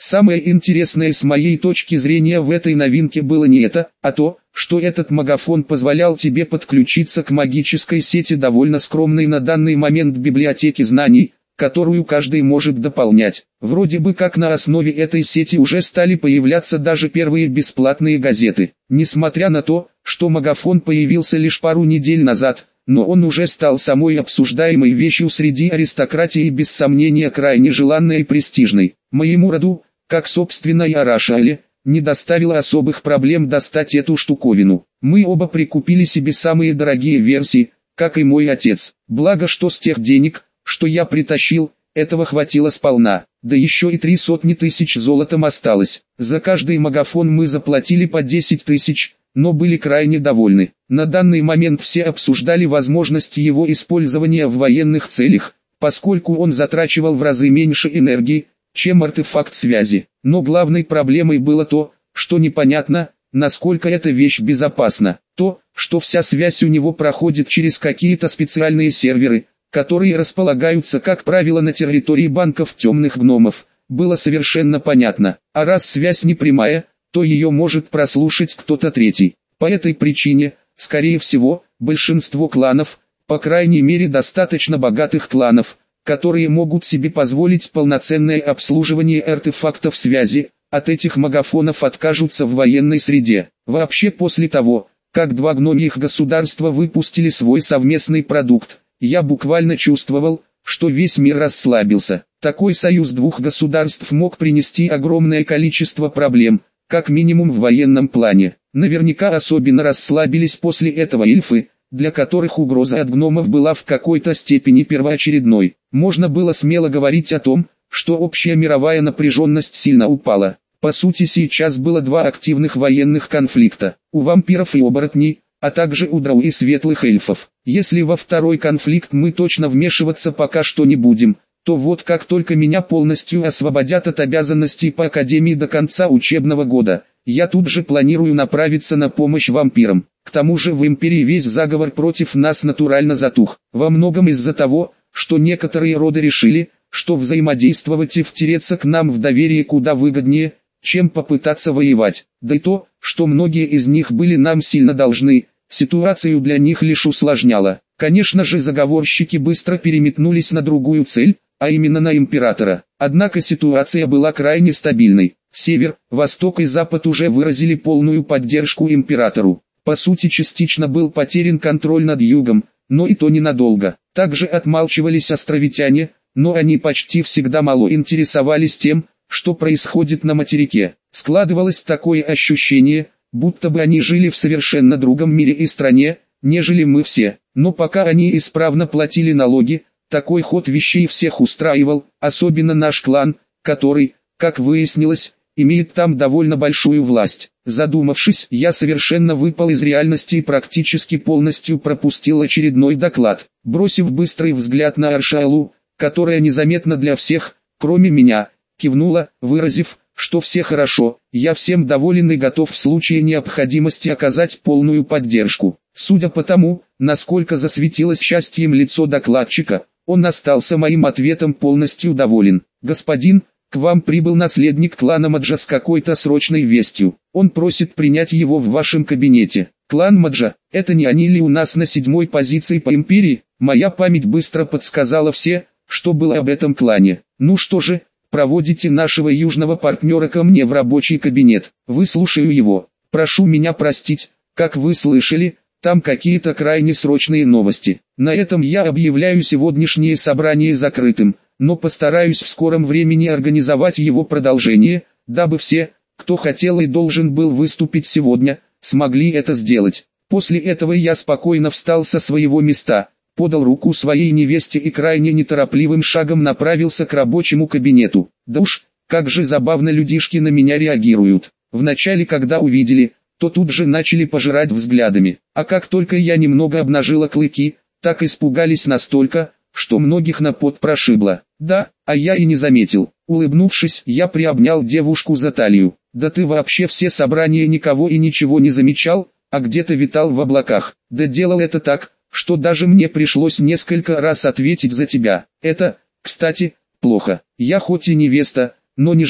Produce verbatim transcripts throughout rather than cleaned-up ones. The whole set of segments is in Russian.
Самое интересное с моей точки зрения в этой новинке было не это, а то, что этот магафон позволял тебе подключиться к магической сети довольно скромной на данный момент библиотеки знаний, которую каждый может дополнять. Вроде бы как на основе этой сети уже стали появляться даже первые бесплатные газеты. Несмотря на то, что магафон появился лишь пару недель назад, но он уже стал самой обсуждаемой вещью среди аристократии и без сомнения крайне желанной и престижной. Моему роду, как собственно и Арашале, не доставило особых проблем достать эту штуковину. Мы оба прикупили себе самые дорогие версии, как и мой отец. Благо что с тех денег, что я притащил, этого хватило сполна, да еще и три сотни тысяч золотом осталось. За каждый магафон мы заплатили по десять тысяч, но были крайне довольны. На данный момент все обсуждали возможность его использования в военных целях, поскольку он затрачивал в разы меньше энергии, чем артефакт связи. Но главной проблемой было то, что непонятно, насколько эта вещь безопасна. То, что вся связь у него проходит через какие-то специальные серверы, которые располагаются, как правило, на территории банков темных гномов, было совершенно понятно. А раз связь не прямая, то ее может прослушать кто-то третий. По этой причине, скорее всего, большинство кланов, по крайней мере достаточно богатых кланов, которые могут себе позволить полноценное обслуживание артефактов связи, от этих магафонов откажутся в военной среде. Вообще после того, как два гномьих государства выпустили свой совместный продукт, я буквально чувствовал, что весь мир расслабился. Такой союз двух государств мог принести огромное количество проблем, как минимум в военном плане. Наверняка особенно расслабились после этого эльфы, для которых угроза от гномов была в какой-то степени первоочередной. Можно было смело говорить о том, что общая мировая напряженность сильно упала. По сути сейчас было два активных военных конфликта, у вампиров и оборотней, а также у драу и светлых эльфов. Если во второй конфликт мы точно вмешиваться пока что не будем, то вот как только меня полностью освободят от обязанностей по Академии до конца учебного года, я тут же планирую направиться на помощь вампирам. К тому же в Империи весь заговор против нас натурально затух, во многом из-за того, что некоторые роды решили, что взаимодействовать и втереться к нам в доверие куда выгоднее, чем попытаться воевать. Да и то, что многие из них были нам сильно должны, ситуацию для них лишь усложняло. Конечно же заговорщики быстро переметнулись на другую цель, а именно на императора. Однако ситуация была крайне стабильной. Север, Восток и Запад уже выразили полную поддержку императору. По сути частично был потерян контроль над югом, но и то ненадолго. Также отмалчивались островитяне, но они почти всегда мало интересовались тем, что происходит на материке. Складывалось такое ощущение, будто бы они жили в совершенно другом мире и стране, нежели мы все. Но пока они исправно платили налоги, такой ход вещей всех устраивал, особенно наш клан, который, как выяснилось, имеет там довольно большую власть. Задумавшись, я совершенно выпал из реальности и практически полностью пропустил очередной доклад. Бросив быстрый взгляд на Аршалу, которая незаметно для всех, кроме меня, кивнула, выразив, что все хорошо, я всем доволен и готов в случае необходимости оказать полную поддержку. Судя по тому, насколько засветилось счастьем лицо докладчика, он остался моим ответом полностью доволен. «Господин, к вам прибыл наследник клана Маджа с какой-то срочной вестью. Он просит принять его в вашем кабинете». Клан Маджа, это не они ли у нас на седьмой позиции по империи? Моя память быстро подсказала все, что было об этом клане. Ну что же, проводите нашего южного партнера ко мне в рабочий кабинет. Выслушаю его. Прошу меня простить, как вы слышали, там какие-то крайне срочные новости. На этом я объявляю сегодняшнее собрание закрытым, но постараюсь в скором времени организовать его продолжение, дабы все, кто хотел и должен был выступить сегодня, смогли это сделать. После этого я спокойно встал со своего места, подал руку своей невесте и крайне неторопливым шагом направился к рабочему кабинету. Да уж, как же забавно людишки на меня реагируют. Вначале, когда увидели, то тут же начали пожирать взглядами. А как только я немного обнажила клыки, так испугались настолько, что многих на пот прошибло. Да, а я и не заметил. Улыбнувшись, я приобнял девушку за талию. Да ты вообще все собрания никого и ничего не замечал, а где-то витал в облаках. Да делал это так, что даже мне пришлось несколько раз ответить за тебя. Это, кстати, плохо. Я хоть и невеста, но не жена,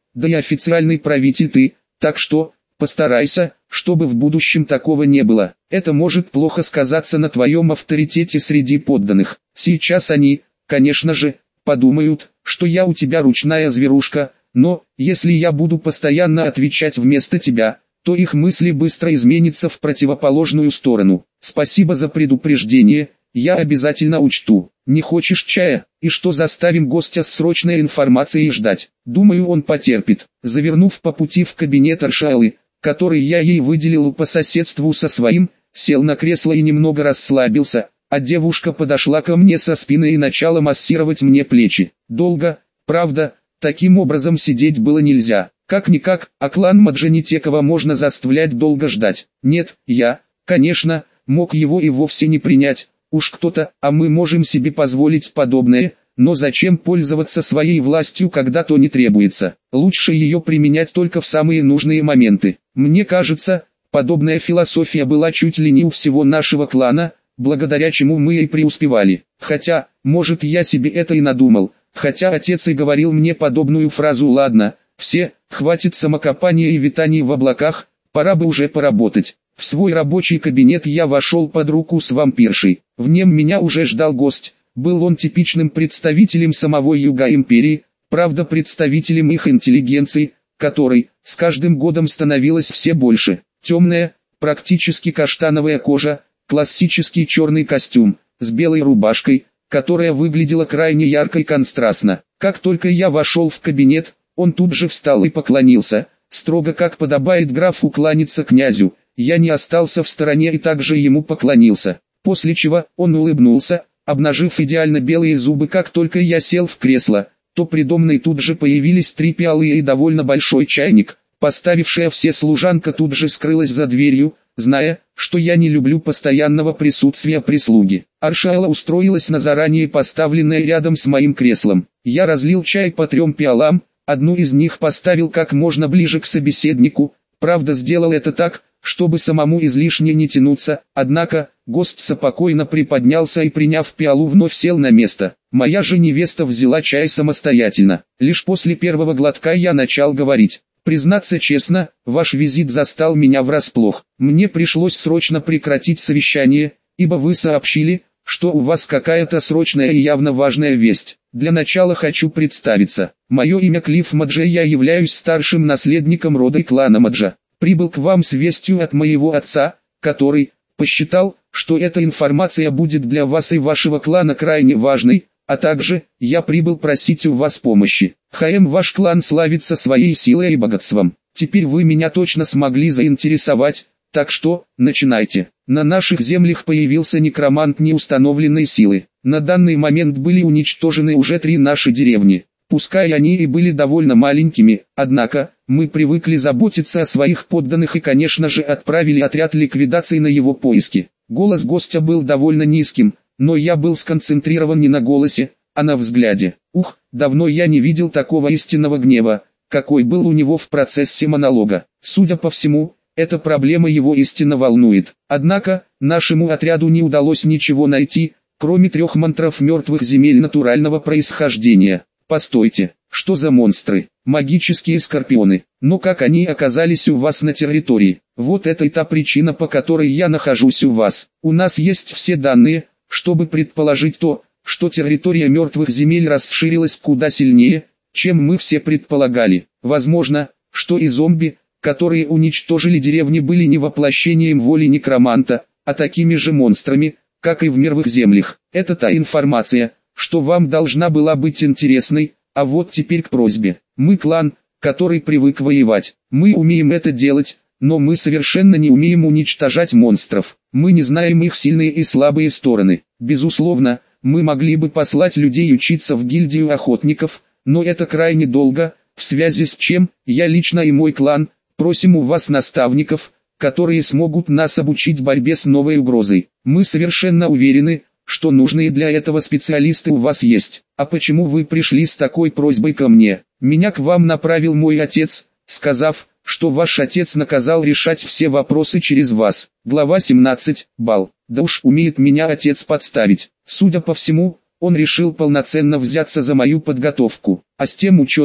да и официальный правитель ты, так что, постарайся, чтобы в будущем такого не было. Это может плохо сказаться на твоем авторитете среди подданных. Сейчас они, конечно же, подумают, что я у тебя ручная зверушка, но, если я буду постоянно отвечать вместо тебя, то их мысли быстро изменятся в противоположную сторону. Спасибо за предупреждение, я обязательно учту. Не хочешь чая? И что, заставим гостя с срочной информацией ждать? Думаю, он потерпит. Завернув по пути в кабинет Аршалы, который я ей выделил по соседству со своим, сел на кресло и немного расслабился, а девушка подошла ко мне со спины и начала массировать мне плечи. Долго, правда, таким образом сидеть было нельзя. Как-никак, а клан Маджанитекова можно заставлять долго ждать. Нет, я, конечно, мог его и вовсе не принять. Уж кто-то, а мы можем себе позволить подобное, но зачем пользоваться своей властью, когда то не требуется? Лучше ее применять только в самые нужные моменты. Мне кажется, подобная философия была чуть ли не у всего нашего клана, благодаря чему мы и преуспевали. Хотя, может, я себе это и надумал, хотя отец и говорил мне подобную фразу: ладно, все, хватит самокопания и витаний в облаках, пора бы уже поработать. В свой рабочий кабинет я вошел под руку с вампиршей. В нем меня уже ждал гость. Был он типичным представителем самого юга империи, правда представителем их интеллигенции, которой, с каждым годом становилось все больше. Темная, практически каштановая кожа, классический черный костюм, с белой рубашкой, которая выглядела крайне ярко и контрастно. Как только я вошел в кабинет, он тут же встал и поклонился, строго как подобает графу кланяться князю. Я не остался в стороне и также ему поклонился, после чего он улыбнулся, обнажив идеально белые зубы. Как только я сел в кресло, то предо мной тут же появились три пиалы и довольно большой чайник. Поставившая все служанка тут же скрылась за дверью, зная, что я не люблю постоянного присутствия прислуги. Аршала устроилась на заранее поставленное рядом с моим креслом. Я разлил чай по трем пиалам, одну из них поставил как можно ближе к собеседнику, правда сделал это так, чтобы самому излишне не тянуться, однако, гость спокойно приподнялся и, приняв пиалу, вновь сел на место. Моя же невеста взяла чай самостоятельно. Лишь после первого глотка я начал говорить. Признаться честно, ваш визит застал меня врасплох. Мне пришлось срочно прекратить совещание, ибо вы сообщили, что у вас какая-то срочная и явно важная весть. Для начала хочу представиться. Мое имя Клифф Маджа, я являюсь старшим наследником рода и клана Маджа. Прибыл к вам с вестью от моего отца, который посчитал, что эта информация будет для вас и вашего клана крайне важной, а также я прибыл просить у вас помощи. ХМ, ваш клан славится своей силой и богатством. Теперь вы меня точно смогли заинтересовать, так что, начинайте. На наших землях появился некромант неустановленной силы. На данный момент были уничтожены уже три наши деревни. Пускай они и были довольно маленькими, однако, мы привыкли заботиться о своих подданных и, конечно же, отправили отряд ликвидации на его поиски. Голос гостя был довольно низким, но я был сконцентрирован не на голосе, а на взгляде. Ух, давно я не видел такого истинного гнева, какой был у него в процессе монолога. Судя по всему, эта проблема его истинно волнует. Однако, нашему отряду не удалось ничего найти, кроме трех мантров мертвых земель натурального происхождения. Постойте, что за монстры? Магические скорпионы. Но как они оказались у вас на территории? Вот это и та причина, по которой я нахожусь у вас. У нас есть все данные, чтобы предположить то, что территория мертвых земель расширилась куда сильнее, чем мы все предполагали. Возможно, что и зомби, которые уничтожили деревни, были не воплощением воли некроманта, а такими же монстрами, как и в мертвых землях. Это та информация, что вам должна была быть интересной, а вот теперь к просьбе. Мы клан, который привык воевать. Мы умеем это делать, но мы совершенно не умеем уничтожать монстров. Мы не знаем их сильные и слабые стороны. Безусловно, мы могли бы послать людей учиться в гильдию охотников, но это крайне долго, в связи с чем я лично и мой клан просим у вас наставников, которые смогут нас обучить борьбе с новой угрозой. Мы совершенно уверены, что нужные для этого специалисты у вас есть. А почему вы пришли с такой просьбой ко мне? Меня к вам направил мой отец, сказав, что ваш отец наказал решать все вопросы через вас. Глава семнадцать. Бал. Да уж умеет меня отец подставить. Судя по всему, он решил полноценно взяться за мою подготовку. А с тем учетом,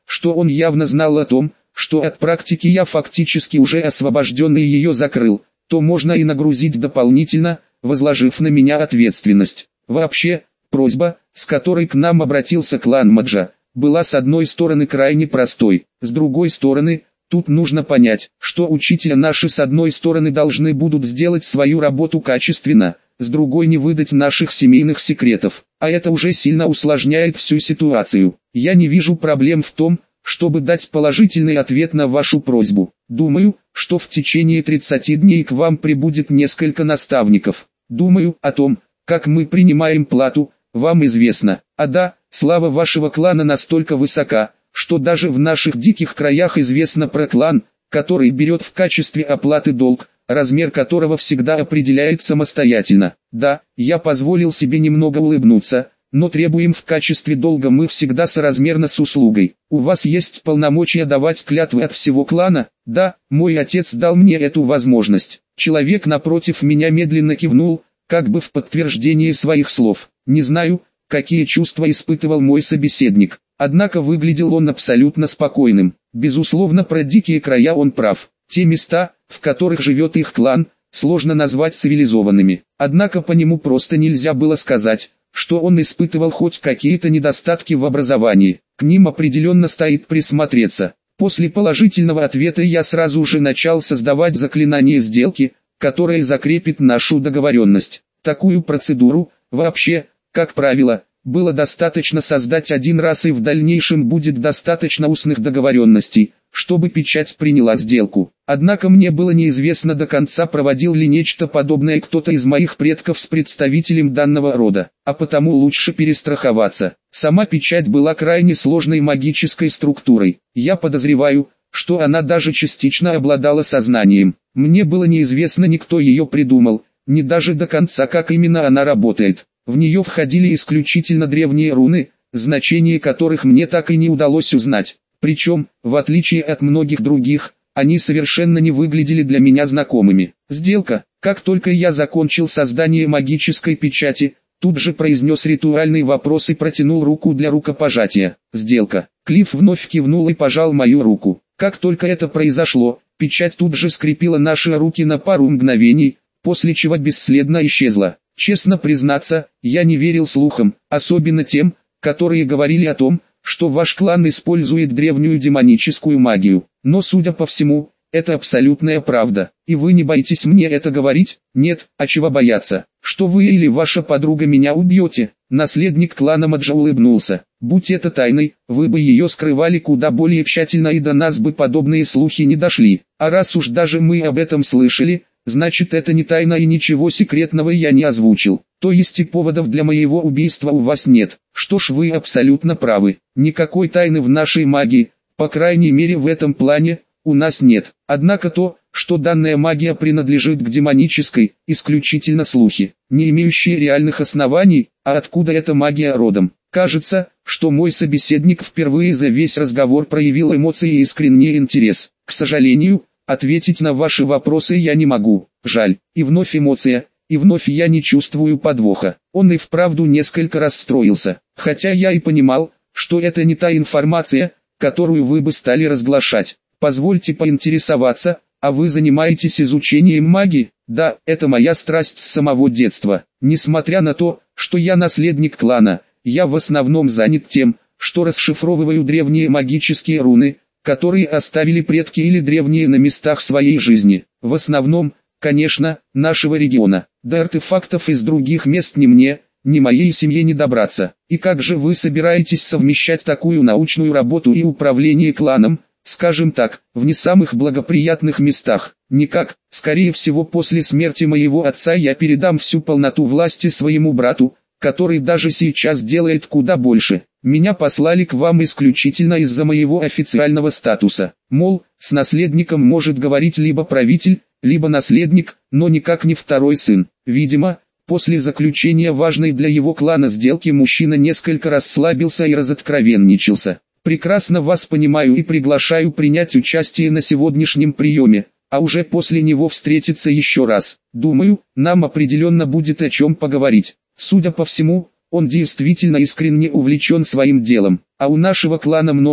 что он явно знал о том, что от практики я фактически уже освобожден и ее закрыл, то можно и нагрузить дополнительно, возложив на меня ответственность. Вообще, просьба, с которой к нам обратился клан Маджа, была с одной стороны крайне простой, с другой стороны, тут нужно понять, что учителя наши с одной стороны должны будут сделать свою работу качественно, с другой не выдать наших семейных секретов, а это уже сильно усложняет всю ситуацию. Я не вижу проблем в том, чтобы дать положительный ответ на вашу просьбу. Думаю, что в течение тридцати дней к вам прибудет несколько наставников. Думаю, о том, как мы принимаем плату, вам известно. А да, слава вашего клана настолько высока, что даже в наших диких краях известно про клан, который берет в качестве оплаты долг, размер которого всегда определяет самостоятельно. Да, я позволил себе немного улыбнуться, но требуем в качестве долга мы всегда соразмерно с услугой. У вас есть полномочия давать клятвы от всего клана? Да, мой отец дал мне эту возможность. Человек напротив меня медленно кивнул, как бы в подтверждение своих слов. Не знаю, какие чувства испытывал мой собеседник, однако выглядел он абсолютно спокойным. Безусловно, про дикие края он прав. Те места, в которых живет их клан, сложно назвать цивилизованными. Однако по нему просто нельзя было сказать, что он испытывал хоть какие-то недостатки в образовании. К ним определенно стоит присмотреться. После положительного ответа я сразу же начал создавать заклинание сделки, которое закрепит нашу договоренность. Такую процедуру, вообще, как правило, было достаточно создать один раз, и в дальнейшем будет достаточно устных договоренностей, чтобы печать приняла сделку. Однако мне было неизвестно до конца, проводил ли нечто подобное кто-то из моих предков с представителем данного рода, а потому лучше перестраховаться. Сама печать была крайне сложной магической структурой. Я подозреваю, что она даже частично обладала сознанием. Мне было неизвестно, ни кто ее придумал, ни даже до конца, как именно она работает. В нее входили исключительно древние руны, значение которых мне так и не удалось узнать. Причем, в отличие от многих других, они совершенно не выглядели для меня знакомыми. Сделка. Как только я закончил создание магической печати, тут же произнес ритуальный вопрос и протянул руку для рукопожатия. Сделка. Клифф вновь кивнул и пожал мою руку. Как только это произошло, печать тут же скрепила наши руки на пару мгновений, после чего бесследно исчезла. Честно признаться, я не верил слухам, особенно тем, которые говорили о том, что ваш клан использует древнюю демоническую магию. Но судя по всему, это абсолютная правда. И вы не боитесь мне это говорить? Нет, а чего бояться? Что вы или ваша подруга меня убьете? Наследник клана Маджа улыбнулся. Будь это тайной, вы бы ее скрывали куда более тщательно, и до нас бы подобные слухи не дошли. А раз уж даже мы об этом слышали, значит, это не тайна, и ничего секретного я не озвучил. То есть и поводов для моего убийства у вас нет. Что ж, вы абсолютно правы. Никакой тайны в нашей магии, по крайней мере в этом плане, у нас нет. Однако то, что данная магия принадлежит к демонической, исключительно слухи, не имеющие реальных оснований. А откуда эта магия родом? Кажется, что мой собеседник впервые за весь разговор проявил эмоции и искренний интерес. К сожалению, ответить на ваши вопросы я не могу. Жаль. И вновь эмоция, и вновь я не чувствую подвоха. Он и вправду несколько расстроился. Хотя я и понимал, что это не та информация, которую вы бы стали разглашать. Позвольте поинтересоваться, а вы занимаетесь изучением магии? Да, это моя страсть с самого детства. Несмотря на то, что я наследник клана, я в основном занят тем, что расшифровываю древние магические руны, которые оставили предки или древние на местах своей жизни. В основном, конечно, нашего региона. До артефактов из других мест ни мне, ни моей семье не добраться. И как же вы собираетесь совмещать такую научную работу и управление кланом, скажем так, в не самых благоприятных местах? Никак. Скорее всего, после смерти моего отца я передам всю полноту власти своему брату, который даже сейчас делает куда больше. Меня послали к вам исключительно из-за моего официального статуса. Мол, с наследником может говорить либо правитель, либо наследник, но никак не второй сын. Видимо, после заключения важной для его клана сделки мужчина несколько расслабился и разоткровенничался. Прекрасно вас понимаю и приглашаю принять участие на сегодняшнем приеме, а уже после него встретиться еще раз. Думаю, нам определенно будет о чем поговорить. Судя по всему, он действительно искренне увлечен своим делом, а у нашего клана много,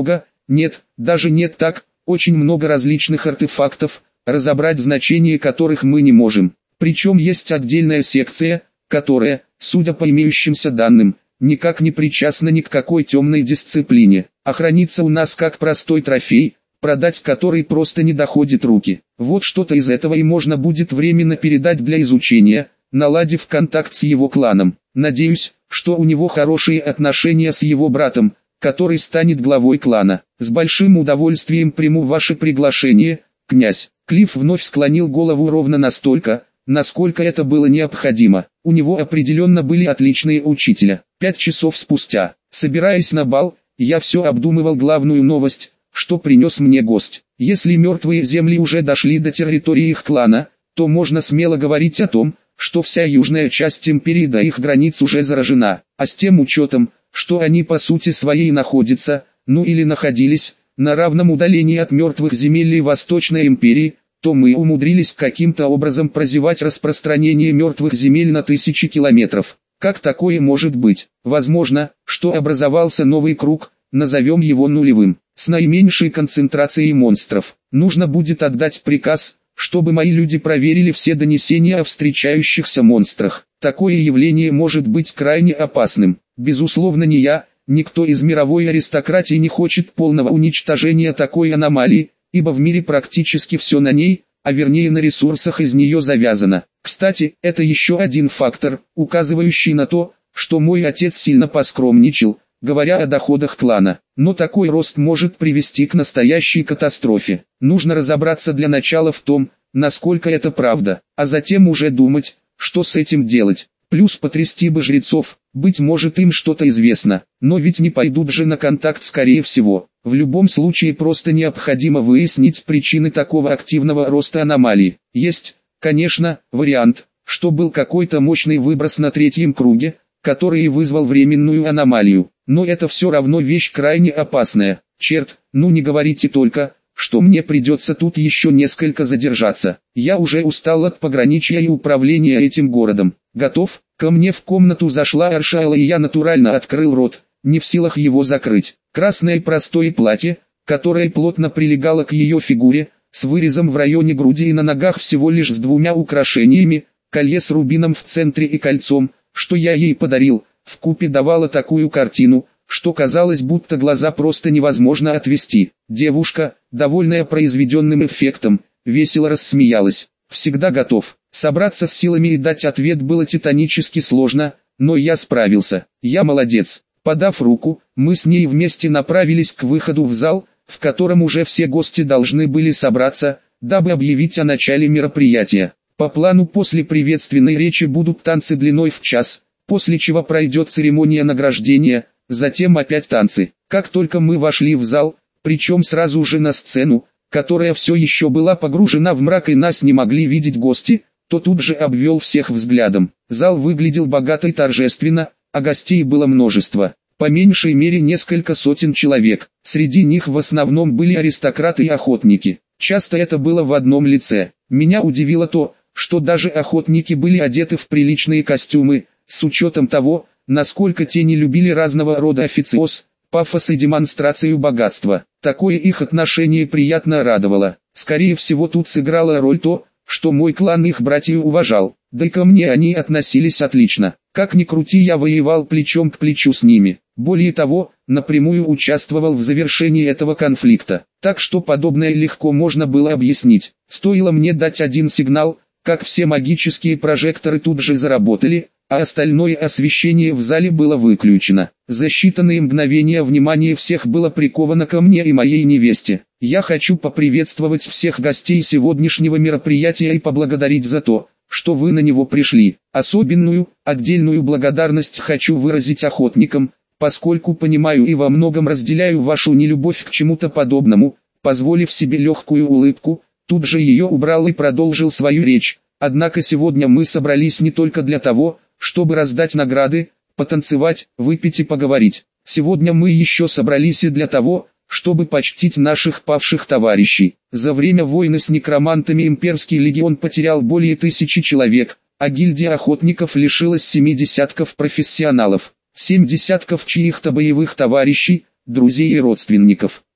Нет, даже нет так, очень много различных артефактов, разобрать значение которых мы не можем. Причем есть отдельная секция, которая, судя по имеющимся данным, никак не причастна ни к какой темной дисциплине, а хранится у нас как простой трофей, продать который просто не доходит руки. Вот что-то из этого и можно будет временно передать для изучения, наладив контакт с его кланом. Надеюсь, что у него хорошие отношения с его братом, который станет главой клана. С большим удовольствием приму ваше приглашение, князь. Клифф вновь склонил голову ровно настолько, насколько это было необходимо. У него определенно были отличные учителя. Пять часов спустя, собираясь на бал, я все обдумывал главную новость, что принес мне гость. Если мертвые земли уже дошли до территории их клана, то можно смело говорить о том, что вся южная часть империи до их границ уже заражена. А с тем учетом, что они по сути своей находятся, ну или находились, на равном удалении от мертвых земель и Восточной империи, то мы умудрились каким-то образом прозевать распространение мертвых земель на тысячи километров. Как такое может быть? Возможно, что образовался новый круг, назовем его нулевым, с наименьшей концентрацией монстров. Нужно будет отдать приказ, чтобы мои люди проверили все донесения о встречающихся монстрах. Такое явление может быть крайне опасным. Безусловно, ни я, никто из мировой аристократии не хочет полного уничтожения такой аномалии, ибо в мире практически все на ней, а вернее на ресурсах из нее завязано. Кстати, это еще один фактор, указывающий на то, что мой отец сильно поскромничал, говоря о доходах клана. Но такой рост может привести к настоящей катастрофе. Нужно разобраться для начала в том, насколько это правда, а затем уже думать, что с этим делать. Плюс потрясти бы жрецов, быть может им что-то известно, но ведь не пойдут же на контакт скорее всего. В любом случае просто необходимо выяснить причины такого активного роста аномалии. Есть, конечно, вариант, что был какой-то мощный выброс на третьем круге, который и вызвал временную аномалию. Но это все равно вещь крайне опасная. Черт, ну не говорите только, что мне придется тут еще несколько задержаться. Я уже устал от пограничья и управления этим городом. Готов? Ко мне в комнату зашла Аршайла, и я натурально открыл рот, не в силах его закрыть. Красное простое платье, которое плотно прилегало к ее фигуре, с вырезом в районе груди и на ногах всего лишь с двумя украшениями, колье с рубином в центре и кольцом, что я ей подарил, вкупе давало такую картину, что казалось, будто глаза просто невозможно отвести. Девушка, довольная произведенным эффектом, весело рассмеялась. Всегда готов. Собраться с силами и дать ответ было титанически сложно, но я справился. Я молодец. Подав руку, мы с ней вместе направились к выходу в зал, в котором уже все гости должны были собраться, дабы объявить о начале мероприятия. По плану после приветственной речи будут танцы длиной в час, после чего пройдет церемония награждения, затем опять танцы. Как только мы вошли в зал, причем сразу же на сцену, которая все еще была погружена в мрак и нас не могли видеть гости, то тут же обвел всех взглядом. Зал выглядел богато и торжественно, а гостей было множество, по меньшей мере несколько сотен человек. Среди них в основном были аристократы и охотники. Часто это было в одном лице. Меня удивило то, что даже охотники были одеты в приличные костюмы, с учетом того, насколько те не любили разного рода официоз, пафос и демонстрацию богатства. Такое их отношение приятно радовало. Скорее всего, тут сыграла роль то, что мой клан их братьев уважал, да и ко мне они относились отлично. Как ни крути, я воевал плечом к плечу с ними. Более того, напрямую участвовал в завершении этого конфликта. Так что подобное легко можно было объяснить. Стоило мне дать один сигнал, как все магические прожекторы тут же заработали, а остальное освещение в зале было выключено. За считанные мгновения внимание всех было приковано ко мне и моей невесте. Я хочу поприветствовать всех гостей сегодняшнего мероприятия и поблагодарить за то, что вы на него пришли. Особенную, отдельную благодарность хочу выразить охотникам, поскольку понимаю и во многом разделяю вашу нелюбовь к чему-то подобному. Позволив себе легкую улыбку, тут же ее убрал и продолжил свою речь. Однако сегодня мы собрались не только для того, чтобы раздать награды, потанцевать, выпить и поговорить. Сегодня мы еще собрались и для того, чтобы почтить наших павших товарищей. За время войны с некромантами имперский легион потерял более тысячи человек, а гильдия охотников лишилась семи десятков профессионалов, семь десятков чьих-то боевых товарищей, друзей и родственников.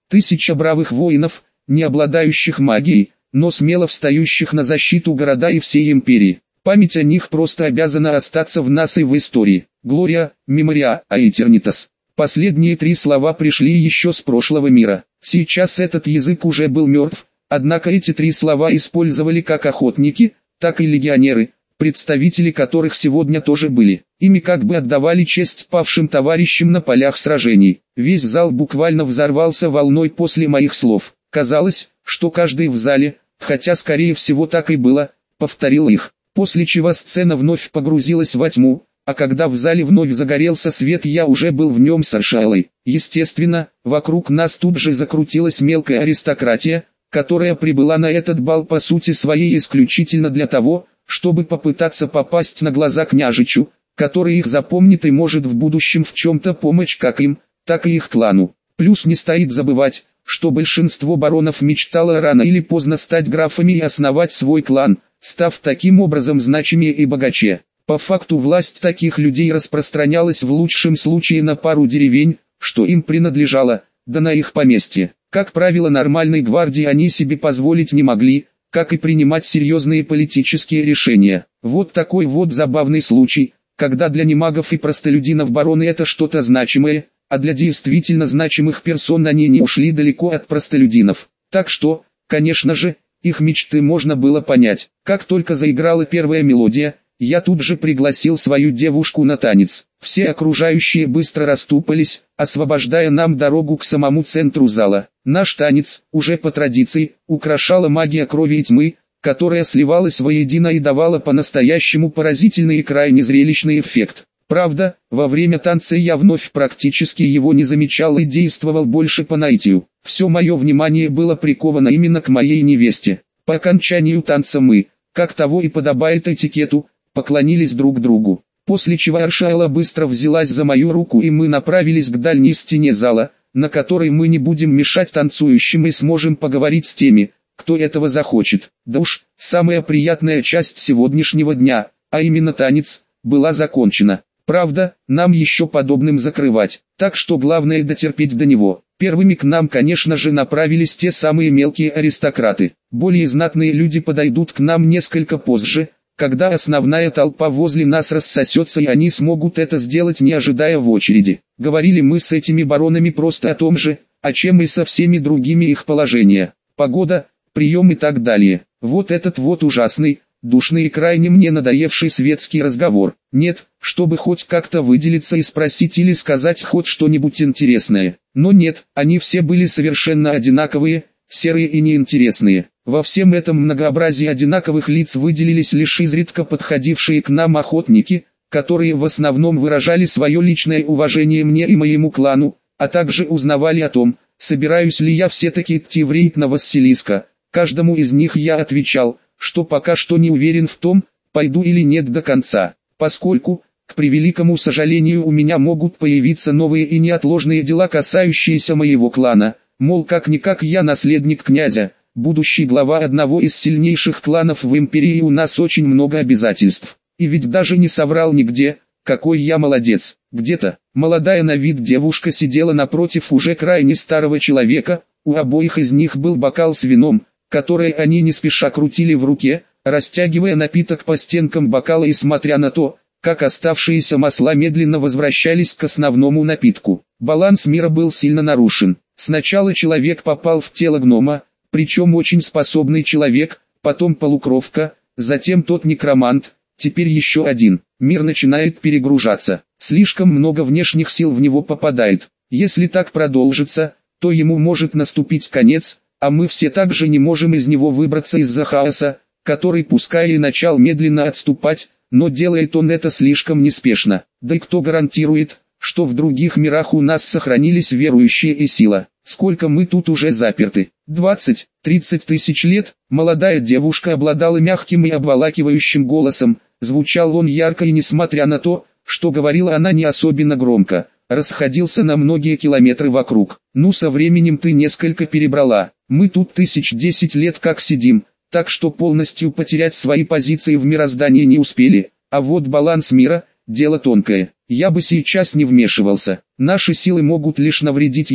Тысяча бравых воинов, не обладающих магией, но смело встающих на защиту города и всей империи. Память о них просто обязана остаться в нас и в истории. Глория, Мемориа, Аэтернитас. Последние три слова пришли еще с прошлого мира. Сейчас этот язык уже был мертв, однако эти три слова использовали как охотники, так и легионеры, представители которых сегодня тоже были. Ими как бы отдавали честь павшим товарищам на полях сражений. Весь зал буквально взорвался волной после моих слов. Казалось, что каждый в зале, хотя скорее всего так и было, повторил их. После чего сцена вновь погрузилась во тьму, а когда в зале вновь загорелся свет, я уже был в нем с Аршайлой. Естественно, вокруг нас тут же закрутилась мелкая аристократия, которая прибыла на этот бал по сути своей исключительно для того, чтобы попытаться попасть на глаза княжичу, который их запомнит и может в будущем в чем-то помочь как им, так и их клану. Плюс не стоит забывать, что большинство баронов мечтало рано или поздно стать графами и основать свой клан, став таким образом значимее и богаче. По факту власть таких людей распространялась в лучшем случае на пару деревень, что им принадлежало, да на их поместье. Как правило, нормальной гвардии они себе позволить не могли, как и принимать серьезные политические решения. Вот такой вот забавный случай, когда для немагов и простолюдинов бароны это что-то значимое, а для действительно значимых персон они не ушли далеко от простолюдинов. Так что, конечно же, их мечты можно было понять. Как только заиграла первая мелодия, я тут же пригласил свою девушку на танец. Все окружающие быстро расступались, освобождая нам дорогу к самому центру зала. Наш танец, уже по традиции, украшала магия крови и тьмы, которая сливалась воедино и давала по-настоящему поразительный и крайне зрелищный эффект. Правда, во время танца я вновь практически его не замечал и действовал больше по наитию. Все мое внимание было приковано именно к моей невесте. По окончанию танца мы, как того и подобает этикету, поклонились друг другу. После чего Аршайла быстро взялась за мою руку и мы направились к дальней стене зала, на которой мы не будем мешать танцующим и сможем поговорить с теми, кто этого захочет. Да уж, самая приятная часть сегодняшнего дня, а именно танец, была закончена. Правда, нам еще подобным закрывать, так что главное дотерпеть до него. Первыми к нам, конечно же, направились те самые мелкие аристократы. Более знатные люди подойдут к нам несколько позже, когда основная толпа возле нас рассосется и они смогут это сделать, не ожидая в очереди. Говорили мы с этими баронами просто о том же, о чем и со всеми другими их положения. Погода, прием и так далее. Вот этот вот ужасный, душный и крайне мне надоевший светский разговор. Нет, чтобы хоть как-то выделиться и спросить или сказать хоть что-нибудь интересное. Но нет, они все были совершенно одинаковые, серые и неинтересные. Во всем этом многообразии одинаковых лиц выделились лишь изредка подходившие к нам охотники, которые в основном выражали свое личное уважение мне и моему клану, а также узнавали о том, собираюсь ли я все-таки идти в рейд на Василиска. Каждому из них я отвечал, что пока что не уверен в том, пойду или нет до конца, поскольку, к превеликому сожалению, у меня могут появиться новые и неотложные дела, касающиеся моего клана, мол, как-никак я наследник князя, будущий глава одного из сильнейших кланов в империи, и у нас очень много обязательств. И ведь даже не соврал нигде, какой я молодец. Где-то, молодая на вид девушка сидела напротив уже крайне старого человека, у обоих из них был бокал с вином, который они не спеша крутили в руке, растягивая напиток по стенкам бокала и смотря на то, как оставшиеся масла медленно возвращались к основному напитку. Баланс мира был сильно нарушен. Сначала человек попал в тело гнома, причем очень способный человек, потом полукровка, затем тот некромант, теперь еще один. Мир начинает перегружаться, слишком много внешних сил в него попадает. Если так продолжится, то ему может наступить конец, а мы все также не можем из него выбраться из-за хаоса, который пускай и начал медленно отступать, но делает он это слишком неспешно. Да и кто гарантирует, что в других мирах у нас сохранились верующие и сила? Сколько мы тут уже заперты? двадцать-тридцать тысяч лет? Молодая девушка обладала мягким и обволакивающим голосом, звучал он ярко и несмотря на то, что говорила она не особенно громко, расходился на многие километры вокруг. Ну со временем ты несколько перебрала, мы тут тысяч десять лет как сидим, так что полностью потерять свои позиции в мироздании не успели, а вот баланс мира – дело тонкое. Я бы сейчас не вмешивался, наши силы могут лишь навредить ему.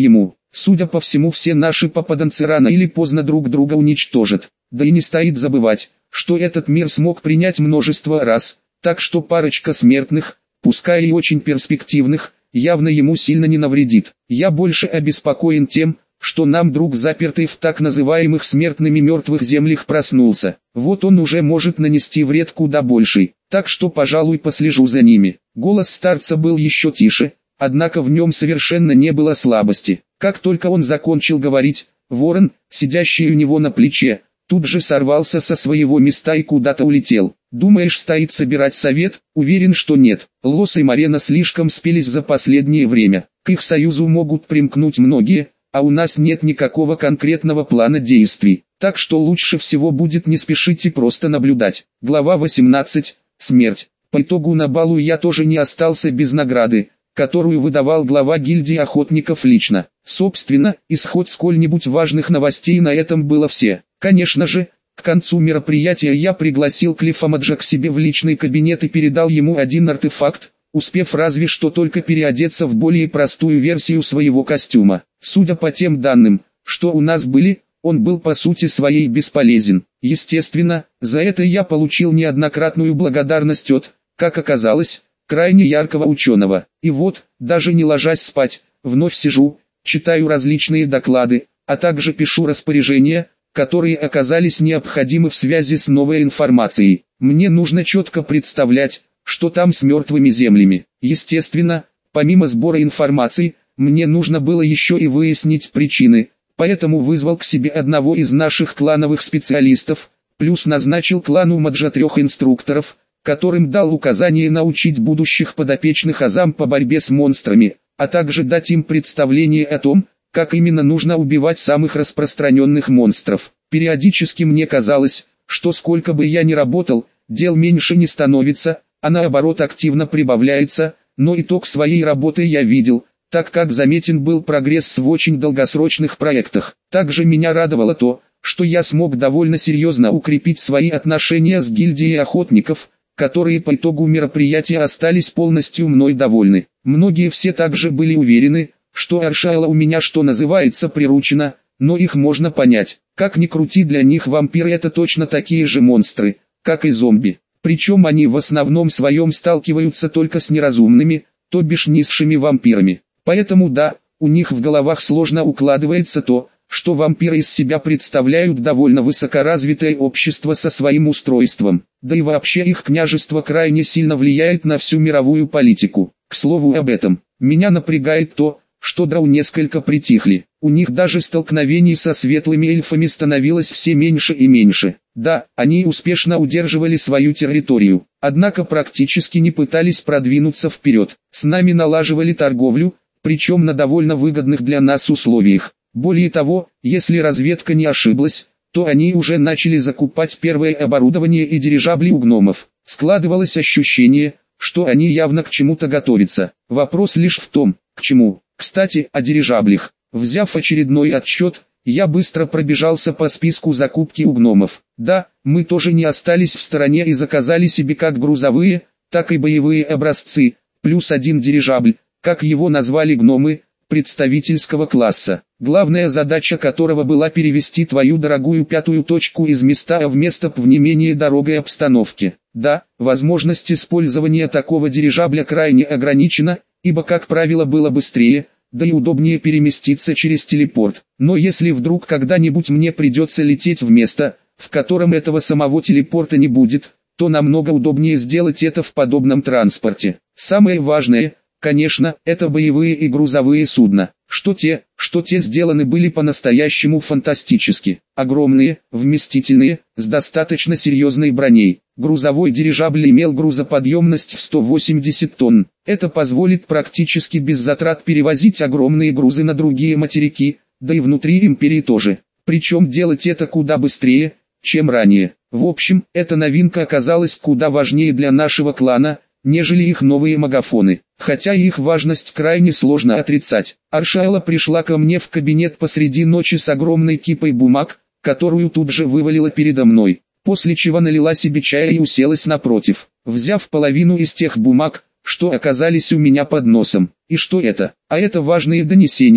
Судя по всему, все наши попаданцы рано или поздно друг друга уничтожат. Да и не стоит забывать, что этот мир смог принять множество раз, так что парочка смертных, пускай и очень перспективных, явно ему сильно не навредит. Я больше обеспокоен тем, что нам друг, запертый в так называемых смертными мертвых землях, проснулся. Вот он уже может нанести вред куда больший, так что, пожалуй, послежу за ними. Голос старца был еще тише, однако в нем совершенно не было слабости. Как только он закончил говорить, ворон, сидящий у него на плече, тут же сорвался со своего места и куда-то улетел. Думаешь, стоит собирать совет? Уверен, что нет. Лос и Марена слишком спелись за последнее время. К их союзу могут примкнуть многие, а у нас нет никакого конкретного плана действий. Так что лучше всего будет не спешить и просто наблюдать. Глава восемнадцать. Смерть. По итогу на балу я тоже не остался без награды, которую выдавал глава гильдии охотников лично. Собственно, исход сколь-нибудь важных новостей на этом было все. Конечно же, к концу мероприятия я пригласил Клиффомаджа к себе в личный кабинет и передал ему один артефакт, успев разве что только переодеться в более простую версию своего костюма. Судя по тем данным, что у нас были, он был по сути своей бесполезен. Естественно, за это я получил неоднократную благодарность от, как оказалось, крайне яркого ученого. И вот, даже не ложась спать, вновь сижу, читаю различные доклады, а также пишу распоряжения, которые оказались необходимы в связи с новой информацией. Мне нужно четко представлять, что там с мертвыми землями. Естественно, помимо сбора информации, мне нужно было еще и выяснить причины, поэтому вызвал к себе одного из наших клановых специалистов, плюс назначил клану Маджа трех инструкторов, которым дал указание научить будущих подопечных азам по борьбе с монстрами, а также дать им представление о том, как именно нужно убивать самых распространенных монстров. Периодически мне казалось, что сколько бы я ни работал, дел меньше не становится, а наоборот активно прибавляется, но итог своей работы я видел, так как заметен был прогресс в очень долгосрочных проектах. Также меня радовало то, что я смог довольно серьезно укрепить свои отношения с гильдией охотников, которые по итогу мероприятия остались полностью мной довольны. Многие все также были уверены, что Аршайла у меня, что называется, приручена, но их можно понять. Как ни крути, для них вампиры это точно такие же монстры, как и зомби. Причем они в основном своем сталкиваются только с неразумными, то бишь низшими вампирами. Поэтому да, у них в головах сложно укладывается то, что вампиры из себя представляют довольно высокоразвитое общество со своим устройством. Да и вообще их княжество крайне сильно влияет на всю мировую политику. К слову об этом, меня напрягает то, что драу несколько притихли. У них даже столкновений со светлыми эльфами становилось все меньше и меньше. Да, они успешно удерживали свою территорию, однако практически не пытались продвинуться вперед. С нами налаживали торговлю, причем на довольно выгодных для нас условиях. Более того, если разведка не ошиблась, то они уже начали закупать первое оборудование и дирижабли у гномов. Складывалось ощущение, что они явно к чему-то готовятся. Вопрос лишь в том, к чему. Кстати, о дирижаблях. Взяв очередной отсчет, я быстро пробежался по списку закупки у гномов. Да, мы тоже не остались в стороне и заказали себе как грузовые, так и боевые образцы, плюс один дирижабль, как его назвали гномы, представительского класса, главная задача которого была перевести твою дорогую пятую точку из места А в место П в не менее дорогой обстановке. Да, возможность использования такого дирижабля крайне ограничена, ибо как правило было быстрее, да и удобнее переместиться через телепорт. Но если вдруг когда-нибудь мне придется лететь в место, в котором этого самого телепорта не будет, то намного удобнее сделать это в подобном транспорте. Самое важное, конечно, это боевые и грузовые судна. Что те, что те сделаны были по-настоящему фантастически. Огромные, вместительные, с достаточно серьезной броней. Грузовой дирижабль имел грузоподъемность в сто восемьдесят тонн. Это позволит практически без затрат перевозить огромные грузы на другие материки, да и внутри империи тоже. Причем делать это куда быстрее, чем ранее. В общем, эта новинка оказалась куда важнее для нашего клана, нежели их новые магафоны. Хотя их важность крайне сложно отрицать. Аршайла пришла ко мне в кабинет посреди ночи с огромной кипой бумаг, которую тут же вывалила передо мной, после чего налила себе чая и уселась напротив, взяв половину из тех бумаг, что оказались у меня под носом. И что это? А это важные донесения,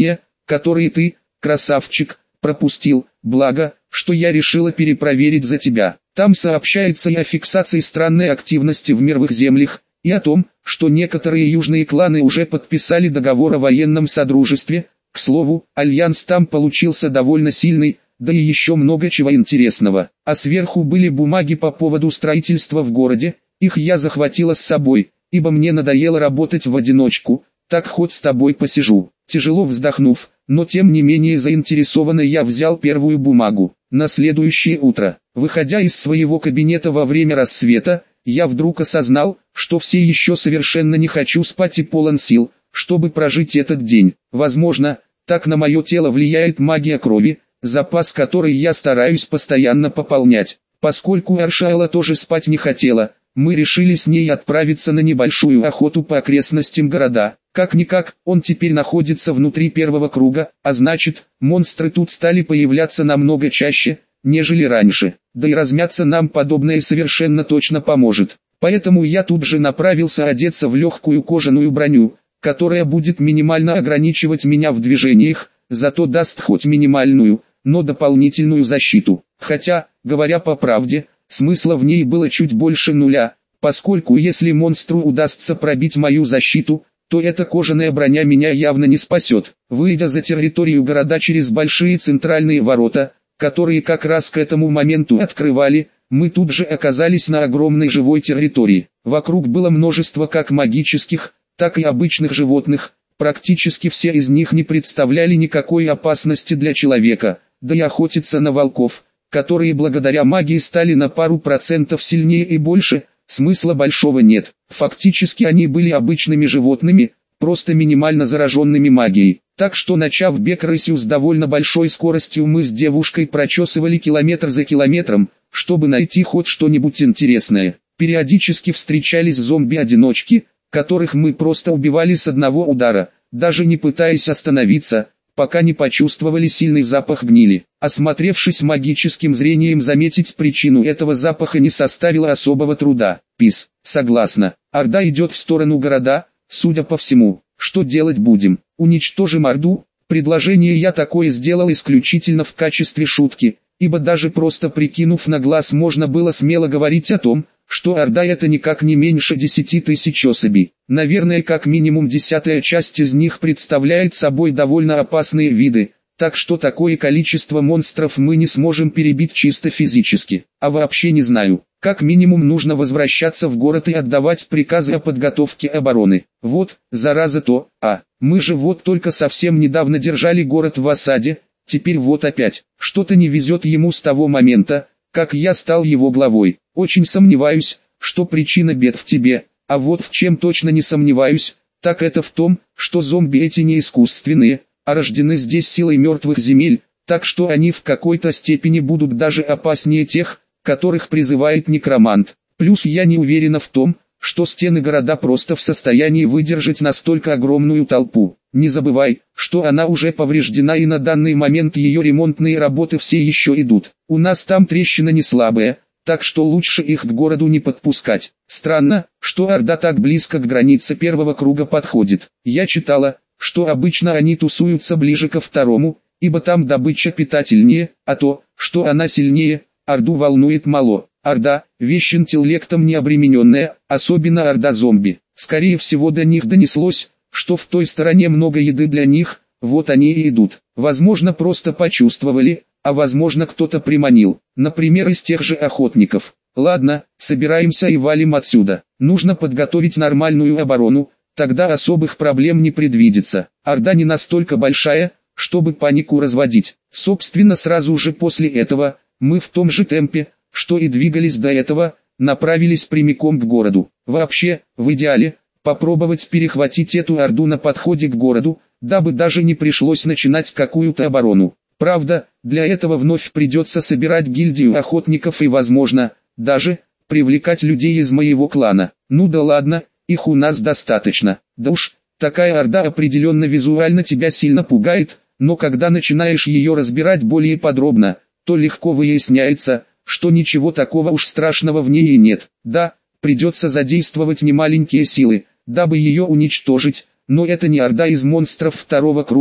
которые ты, красавчик, пропустил, благо, что я решила перепроверить за тебя. Там сообщается и о фиксации странной активности в мировых землях, и о том, что некоторые южные кланы уже подписали договор о военном содружестве. К слову, альянс там получился довольно сильный, да и еще много чего интересного. А сверху были бумаги по поводу строительства в городе, их я захватила с собой, ибо мне надоело работать в одиночку, так хоть с тобой посижу. Тяжело вздохнув, но тем не менее заинтересованный, я взял первую бумагу. На следующее утро, выходя из своего кабинета во время рассвета, я вдруг осознал, что все еще совершенно не хочу спать и полон сил, чтобы прожить этот день. Возможно, так на мое тело влияет магия крови, запас которой я стараюсь постоянно пополнять. Поскольку Аршайла тоже спать не хотела, мы решили с ней отправиться на небольшую охоту по окрестностям города. Как-никак, он теперь находится внутри первого круга, а значит, монстры тут стали появляться намного чаще, нежели раньше. Да и размяться нам подобное совершенно точно поможет. Поэтому я тут же направился одеться в легкую кожаную броню, которая будет минимально ограничивать меня в движениях, зато даст хоть минимальную, но дополнительную защиту. Хотя, говоря по правде, смысла в ней было чуть больше нуля, поскольку если монстру удастся пробить мою защиту, то эта кожаная броня меня явно не спасет. Выйдя за территорию города через большие центральные ворота, которые как раз к этому моменту открывали, мы тут же оказались на огромной живой территории. Вокруг было множество как магических, так и обычных животных, практически все из них не представляли никакой опасности для человека, да и охотиться на волков, которые благодаря магии стали на пару процентов сильнее и больше, смысла большого нет. Фактически они были обычными животными, просто минимально зараженными магией. Так что, начав бег рысью с довольно большой скоростью, мы с девушкой прочесывали километр за километром, чтобы найти хоть что-нибудь интересное. Периодически встречались зомби-одиночки, которых мы просто убивали с одного удара, даже не пытаясь остановиться, пока не почувствовали сильный запах гнили. Осмотревшись магическим зрением, заметить причину этого запаха не составило особого труда. Пис, согласна. Орда идет в сторону города, судя по всему. Что делать будем? Уничтожим Орду? Предложение я такое сделал исключительно в качестве шутки, ибо даже просто прикинув на глаз можно было смело говорить о том, что Орда это никак не меньше десяти тысяч особей. Наверное, как минимум десятая часть из них представляет собой довольно опасные виды, так что такое количество монстров мы не сможем перебить чисто физически. А вообще не знаю, как минимум нужно возвращаться в город и отдавать приказы о подготовке обороны. Вот, зараза то, а, мы же вот только совсем недавно держали город в осаде, теперь вот опять, что-то не везет ему с того момента, как я стал его главой. Очень сомневаюсь, что причина бед в тебе, а вот в чем точно не сомневаюсь, так это в том, что зомби эти не искусственные, а рождены здесь силой мертвых земель, так что они в какой-то степени будут даже опаснее тех, которых призывает некромант. Плюс я не уверена в том, что стены города просто в состоянии выдержать настолько огромную толпу. Не забывай, что она уже повреждена и на данный момент ее ремонтные работы все еще идут. У нас там трещина не слабая, так что лучше их к городу не подпускать. Странно, что Орда так близко к границе первого круга подходит. Я читала, что обычно они тусуются ближе ко второму, ибо там добыча питательнее, а то, что она сильнее, Орду волнует мало. Орда – вещь интеллектом не обремененная, особенно Орда зомби. Скорее всего до них донеслось, что в той стороне много еды для них, вот они и идут. Возможно просто почувствовали, а возможно кто-то приманил, например из тех же охотников. Ладно, собираемся и валим отсюда. Нужно подготовить нормальную оборону, тогда особых проблем не предвидится. Орда не настолько большая, чтобы панику разводить. Собственно сразу же после этого, мы в том же темпе, что и двигались до этого, направились прямиком к городу. Вообще, в идеале, попробовать перехватить эту Орду на подходе к городу, дабы даже не пришлось начинать какую-то оборону. Правда, для этого вновь придется собирать гильдию охотников и, возможно, даже привлекать людей из моего клана. Ну да ладно, их у нас достаточно. Да уж, такая Орда определенно визуально тебя сильно пугает, но когда начинаешь ее разбирать более подробно, то легко выясняется, что ничего такого уж страшного в ней и нет. Да, придется задействовать немаленькие силы, дабы ее уничтожить, но это не Орда из монстров второго круга,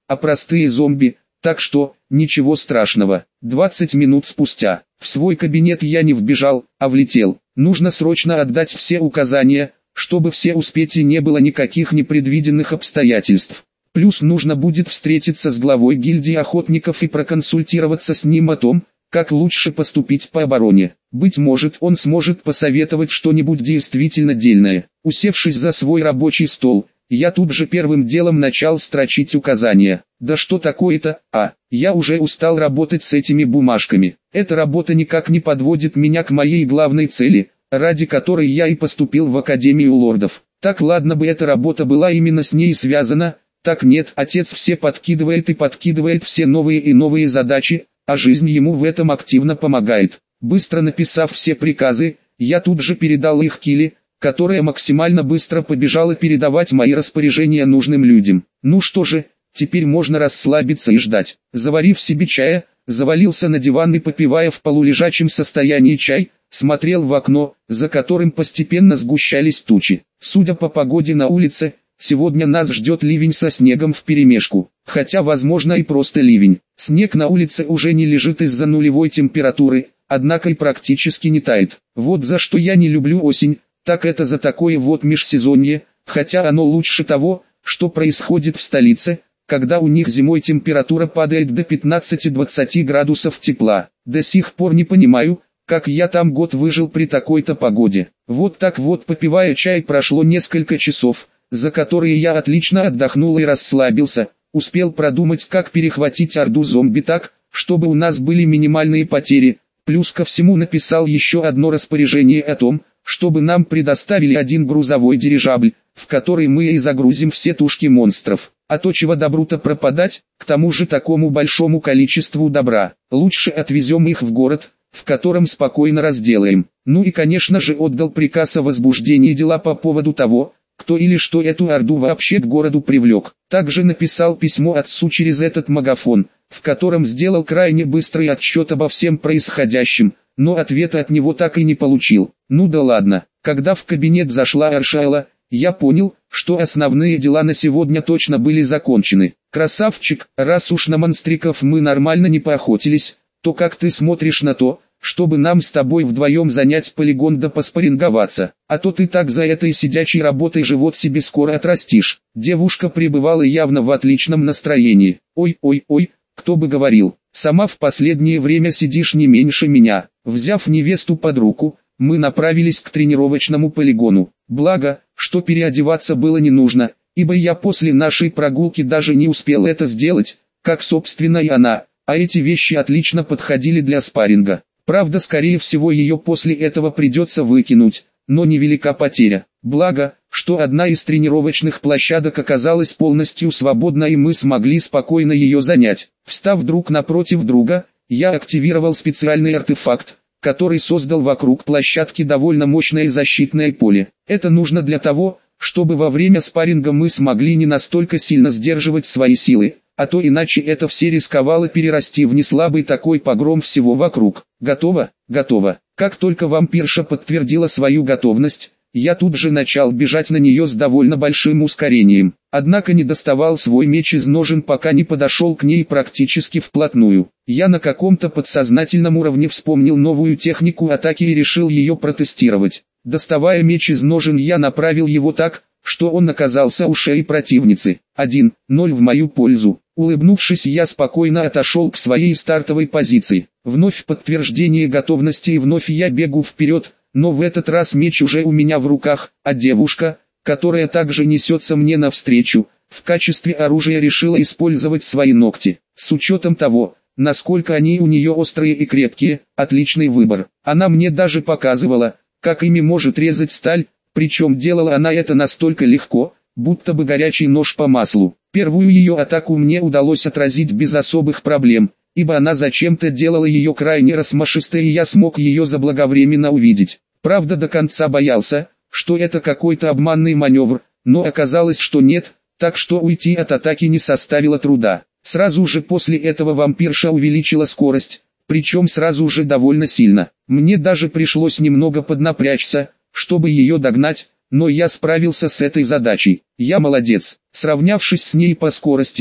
а простые зомби, так что, ничего страшного. двадцать минут спустя, в свой кабинет я не вбежал, а влетел. Нужно срочно отдать все указания, чтобы все успеть и не было никаких непредвиденных обстоятельств. Плюс нужно будет встретиться с главой гильдии охотников и проконсультироваться с ним о том, как лучше поступить по обороне. Быть может, он сможет посоветовать что-нибудь действительно дельное. Усевшись за свой рабочий стол, я тут же первым делом начал строчить указания. Да что такое-то, а, я уже устал работать с этими бумажками. Эта работа никак не подводит меня к моей главной цели, ради которой я и поступил в Академию лордов. Так ладно бы эта работа была именно с ней связана, так нет, отец все подкидывает и подкидывает все новые и новые задачи, а жизнь ему в этом активно помогает. Быстро написав все приказы, я тут же передал их Киле, которая максимально быстро побежала передавать мои распоряжения нужным людям. Ну что же, теперь можно расслабиться и ждать. Заварив себе чая, завалился на диван и, попивая в полулежачем состоянии чай, смотрел в окно, за которым постепенно сгущались тучи. Судя по погоде на улице, сегодня нас ждет ливень со снегом вперемешку. Хотя возможно и просто ливень. Снег на улице уже не лежит из-за нулевой температуры, однако и практически не тает. Вот за что я не люблю осень, так это за такое вот межсезонье, хотя оно лучше того, что происходит в столице, когда у них зимой температура падает до пятнадцати-двадцати градусов тепла. До сих пор не понимаю, как я там год выжил при такой-то погоде. Вот так вот, попивая чай, прошло несколько часов, за которые я отлично отдохнул и расслабился, успел продумать, как перехватить орду зомби так, чтобы у нас были минимальные потери, плюс ко всему написал еще одно распоряжение о том, чтобы нам предоставили один грузовой дирижабль, в который мы и загрузим все тушки монстров. А то чего добру-то пропадать, к тому же такому большому количеству добра, лучше отвезем их в город, в котором спокойно разделаем. Ну и конечно же отдал приказ о возбуждении дела по поводу того, кто или что эту орду вообще к городу привлек. Также написал письмо отцу через этот магафон, в котором сделал крайне быстрый отчет обо всем происходящем, но ответа от него так и не получил. Ну да ладно, когда в кабинет зашла Аршайла, я понял, что основные дела на сегодня точно были закончены. Красавчик, раз уж на монстриков мы нормально не поохотились, то как ты смотришь на то, чтобы нам с тобой вдвоем занять полигон да поспарринговаться, а то ты так за этой сидячей работой живот себе скоро отрастишь. Девушка пребывала явно в отличном настроении. Ой-ой-ой, кто бы говорил, сама в последнее время сидишь не меньше меня. Взяв невесту под руку, мы направились к тренировочному полигону. Благо, что переодеваться было не нужно, ибо я после нашей прогулки даже не успел это сделать, как собственно и она, а эти вещи отлично подходили для спарринга. Правда, скорее всего ее после этого придется выкинуть, но невелика потеря. Благо, что одна из тренировочных площадок оказалась полностью свободна и мы смогли спокойно ее занять. Встав друг напротив друга, я активировал специальный артефакт, который создал вокруг площадки довольно мощное защитное поле. Это нужно для того, чтобы во время спарринга мы смогли не настолько сильно сдерживать свои силы, а то иначе это все рисковало перерасти в неслабый такой погром всего вокруг. Готово? Готово. Как только вампирша подтвердила свою готовность, я тут же начал бежать на нее с довольно большим ускорением. Однако не доставал свой меч из ножен, пока не подошел к ней практически вплотную. Я на каком-то подсознательном уровне вспомнил новую технику атаки и решил ее протестировать. Доставая меч из ножен, я направил его так, что он оказался у шеи противницы. один ноль в мою пользу. Улыбнувшись, я спокойно отошел к своей стартовой позиции. Вновь подтверждение готовности и вновь я бегу вперед, но в этот раз меч уже у меня в руках, а девушка, которая также несется мне навстречу, в качестве оружия решила использовать свои ногти. С учетом того, насколько они у нее острые и крепкие, отличный выбор. Она мне даже показывала, как ими может резать сталь, причем делала она это настолько легко, будто бы горячий нож по маслу. Первую ее атаку мне удалось отразить без особых проблем, ибо она зачем-то делала ее крайне размашистой и я смог ее заблаговременно увидеть. Правда, до конца боялся, что это какой-то обманный маневр, но оказалось, что нет, так что уйти от атаки не составило труда. Сразу же после этого вампирша увеличила скорость, причем сразу же довольно сильно. Мне даже пришлось немного поднапрячься, чтобы ее догнать, но я справился с этой задачей. Я молодец. Сравнявшись с ней по скорости,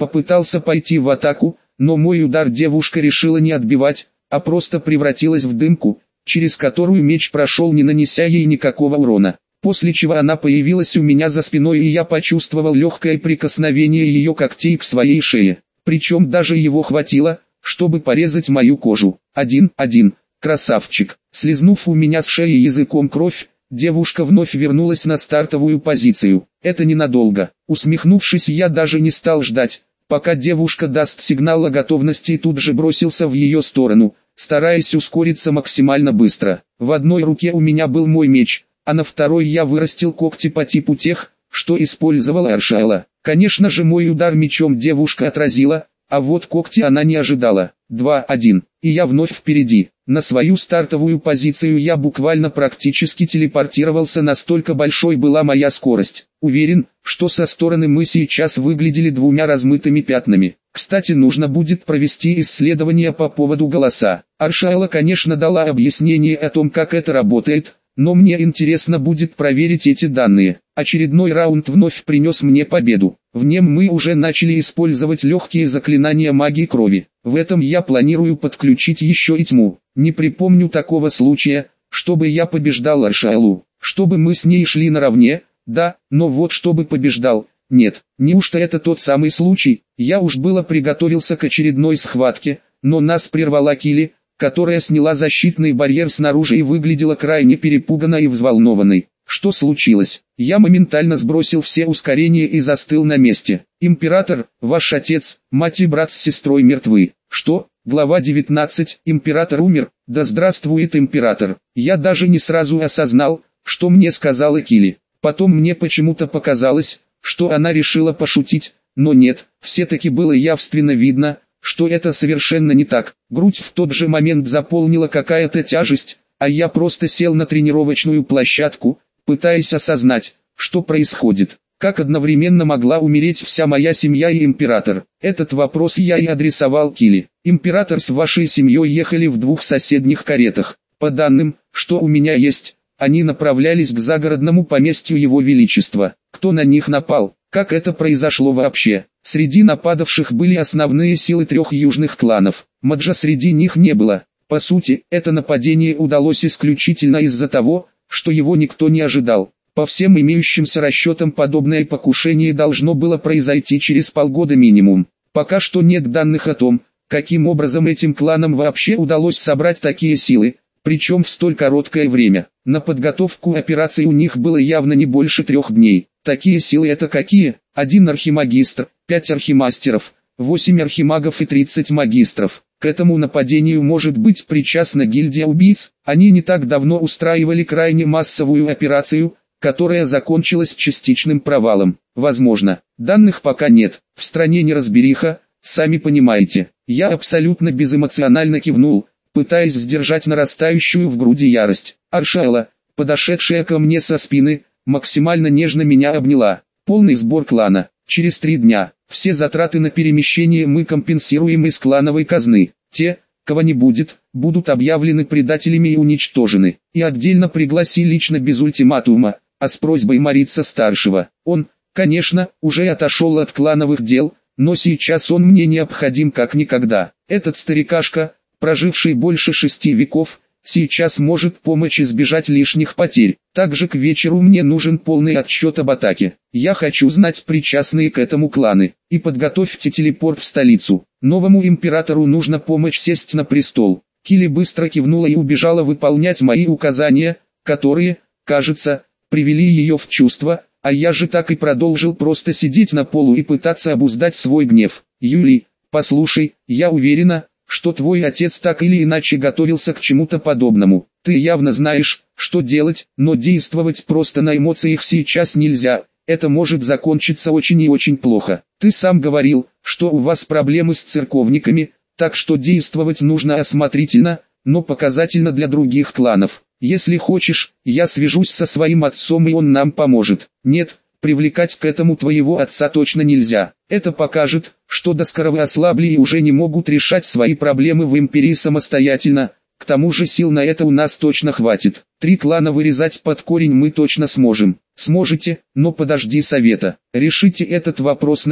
Попытался пойти в атаку, но мой удар девушка решила не отбивать, а просто превратилась в дымку, через которую меч прошел, не нанеся ей никакого урона. После чего она появилась у меня за спиной, и я почувствовал легкое прикосновение ее когтей к своей шее. Причем даже его хватило, чтобы порезать мою кожу. Один, один, красавчик. Слизнув у меня с шеи языком кровь, девушка вновь вернулась на стартовую позицию. Это ненадолго. Усмехнувшись, я даже не стал ждать, пока девушка даст сигнал о готовности, и тут же бросился в ее сторону, стараясь ускориться максимально быстро. В одной руке у меня был мой меч, а на второй я вырастил когти по типу тех, что использовала Аршайла. Конечно же, мой удар мечом девушка отразила, а вот когти она не ожидала. два один. И я вновь впереди. На свою стартовую позицию я буквально практически телепортировался, настолько большой была моя скорость. Уверен, что со стороны мы сейчас выглядели двумя размытыми пятнами. Кстати, нужно будет провести исследование по поводу голоса. Аршайла, конечно, дала объяснение о том, как это работает, но мне интересно будет проверить эти данные. Очередной раунд вновь принес мне победу. В нем мы уже начали использовать легкие заклинания магии крови. В этом я планирую подключить еще и тьму. Не припомню такого случая, чтобы я побеждал Аршайлу. Чтобы мы с ней шли наравне, да, но вот чтобы побеждал, нет. Неужто это тот самый случай? Я уж было приготовился к очередной схватке, но нас прервала Килли, которая сняла защитный барьер снаружи и выглядела крайне перепуганной и взволнованной. Что случилось? Я моментально сбросил все ускорения и застыл на месте. Император, ваш отец, мать и брат с сестрой мертвы. Что? Глава девятнадцать. Император умер? Да здравствует император. Я даже не сразу осознал, что мне сказала Килли. Потом мне почему-то показалось, что она решила пошутить, но нет, все-таки было явственно видно, что это совершенно не так. Грудь в тот же момент заполнила какая-то тяжесть, а я просто сел на тренировочную площадку, пытаясь осознать, что происходит. Как одновременно могла умереть вся моя семья и император? Этот вопрос я и адресовал Килли. Император с вашей семьей ехали в двух соседних каретах. По данным, что у меня есть, они направлялись к загородному поместью Его Величества. Кто на них напал? Как это произошло вообще? Среди нападавших были основные силы трех южных кланов. Маджа среди них не было. По сути, это нападение удалось исключительно из-за того, что его никто не ожидал. По всем имеющимся расчетам, подобное покушение должно было произойти через полгода минимум. Пока что нет данных о том, каким образом этим кланам вообще удалось собрать такие силы, причем в столь короткое время. На подготовку операции у них было явно не больше трех дней. Такие силы это какие? Один архимагистр, пять архимастеров, восемь архимагов и тридцать магистров. К этому нападению может быть причастна гильдия убийц. Они не так давно устраивали крайне массовую операцию, которая закончилась частичным провалом. Возможно, данных пока нет. В стране неразбериха, сами понимаете. Я абсолютно безэмоционально кивнул, пытаясь сдержать нарастающую в груди ярость. Аршайла, подошедшая ко мне со спины, максимально нежно меня обняла. Полный сбор клана. Через три дня. Все затраты на перемещение мы компенсируем из клановой казны. Те, кого не будет, будут объявлены предателями и уничтожены. И отдельно пригласи лично без ультиматума, а с просьбой Морица-старшего. Он, конечно, уже отошел от клановых дел, но сейчас он мне необходим как никогда. Этот старикашка, проживший больше шести веков, сейчас может помочь избежать лишних потерь. Также к вечеру мне нужен полный отчет об атаке. Я хочу знать причастные к этому кланы. И подготовьте телепорт в столицу. Новому императору нужно помочь сесть на престол. Килли быстро кивнула и убежала выполнять мои указания, которые, кажется, привели ее в чувство, а я же так и продолжил просто сидеть на полу и пытаться обуздать свой гнев. Юли, послушай, я уверена, что твой отец так или иначе готовился к чему-то подобному. Ты явно знаешь, что делать, но действовать просто на эмоциях сейчас нельзя. Это может закончиться очень и очень плохо. Ты сам говорил, что у вас проблемы с церковниками, так что действовать нужно осмотрительно, но показательно для других кланов. Если хочешь, я свяжусь со своим отцом и он нам поможет. Нет, привлекать к этому твоего отца точно нельзя. Это покажет, что доскоровы ослабли и уже не могут решать свои проблемы в империи самостоятельно. К тому же сил на это у нас точно хватит. Три клана вырезать под корень мы точно сможем. Сможете, но подожди совета. Решите этот вопрос на нем.